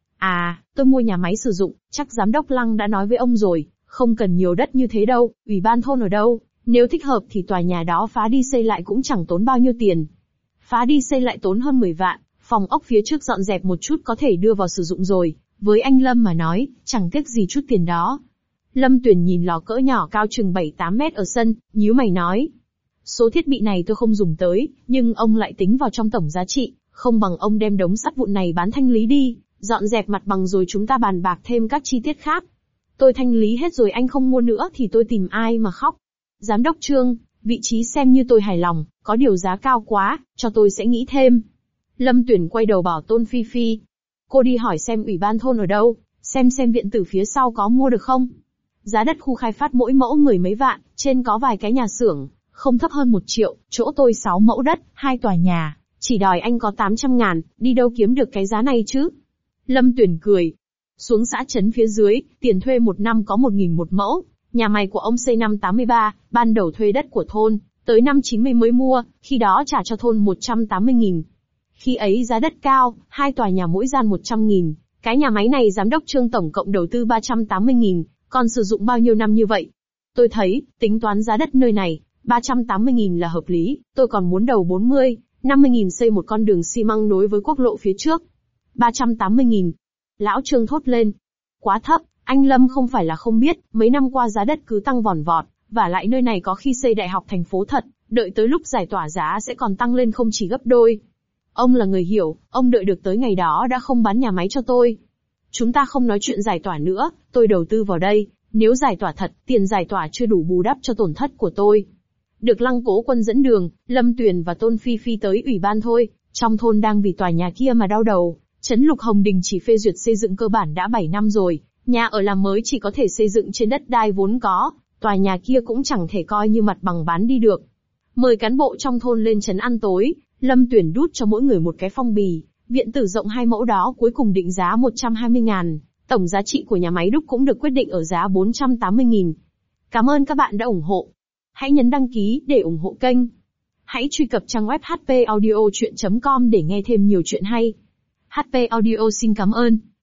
À, tôi mua nhà máy sử dụng, chắc giám đốc Lăng đã nói với ông rồi, không cần nhiều đất như thế đâu, ủy ban thôn ở đâu, nếu thích hợp thì tòa nhà đó phá đi xây lại cũng chẳng tốn bao nhiêu tiền. Phá đi xây lại tốn hơn mười vạn, phòng ốc phía trước dọn dẹp một chút có thể đưa vào sử dụng rồi, với anh Lâm mà nói, chẳng tiếc gì chút tiền đó. Lâm Tuyền nhìn lò cỡ nhỏ cao chừng bảy tám mét ở sân, nhíu mày nói. Số thiết bị này tôi không dùng tới, nhưng ông lại tính vào trong tổng giá trị, không bằng ông đem đống sắt vụn này bán thanh lý đi, dọn dẹp mặt bằng rồi chúng ta bàn bạc thêm các chi tiết khác. Tôi thanh lý hết rồi anh không mua nữa thì tôi tìm ai mà khóc. Giám đốc Trương, vị trí xem như tôi hài lòng, có điều giá cao quá, cho tôi sẽ nghĩ thêm. Lâm Tuyển quay đầu bảo Tôn Phi Phi. Cô đi hỏi xem ủy ban thôn ở đâu, xem xem viện tử phía sau có mua được không. Giá đất khu khai phát mỗi mẫu mười mấy vạn, trên có vài cái nhà xưởng, không thấp hơn một triệu, chỗ tôi sáu mẫu đất, hai tòa nhà, chỉ đòi anh có tám trăm ngàn, đi đâu kiếm được cái giá này chứ. Lâm Tuyển cười. Xuống xã trấn phía dưới, tiền thuê một năm có một nghìn một mẫu, nhà máy của ông xây năm tám mươi ba, ban đầu thuê đất của thôn, tới năm chín mươi mới mua, khi đó trả cho thôn một trăm tám mươi nghìn. Khi ấy giá đất cao, hai tòa nhà mỗi gian một trăm nghìn, cái nhà máy này giám đốc Trương tổng cộng đầu tư ba trăm tám mươi nghìn, còn sử dụng bao nhiêu năm như vậy? Tôi thấy, tính toán giá đất nơi này, ba trăm tám mươi nghìn là hợp lý, tôi còn muốn đầu bốn mươi, năm mươi nghìn xây một con đường xi măng nối với quốc lộ phía trước. ba trăm tám mươi nghìn. Lão Trương thốt lên. Quá thấp, anh Lâm không phải là không biết, mấy năm qua giá đất cứ tăng vòn vọt, và lại nơi này có khi xây đại học thành phố thật, đợi tới lúc giải tỏa giá sẽ còn tăng lên không chỉ gấp đôi. Ông là người hiểu, ông đợi được tới ngày đó đã không bán nhà máy cho tôi. Chúng ta không nói chuyện giải tỏa nữa, tôi đầu tư vào đây, nếu giải tỏa thật, tiền giải tỏa chưa đủ bù đắp cho tổn thất của tôi. Được Lăng Cố Quân dẫn đường, Lâm Tuyền và Tôn Phi Phi tới ủy ban thôi, trong thôn đang vì tòa nhà kia mà đau đầu. Trấn Lục Hồng Đình chỉ phê duyệt xây dựng cơ bản đã bảy năm rồi, nhà ở làm mới chỉ có thể xây dựng trên đất đai vốn có, tòa nhà kia cũng chẳng thể coi như mặt bằng bán đi được. Mời cán bộ trong thôn lên trấn ăn tối, Lâm Tuyển đút cho mỗi người một cái phong bì, viện tử rộng hai mẫu đó cuối cùng định giá một trăm hai mươi ngàn, tổng giá trị của nhà máy đúc cũng được quyết định ở giá bốn trăm tám mươi nghìn. Cảm ơn các bạn đã ủng hộ. Hãy nhấn đăng ký để ủng hộ kênh. Hãy truy cập trang web h p audio chuyện chấm com để nghe thêm nhiều chuyện hay. hát pê Audio xin cảm ơn.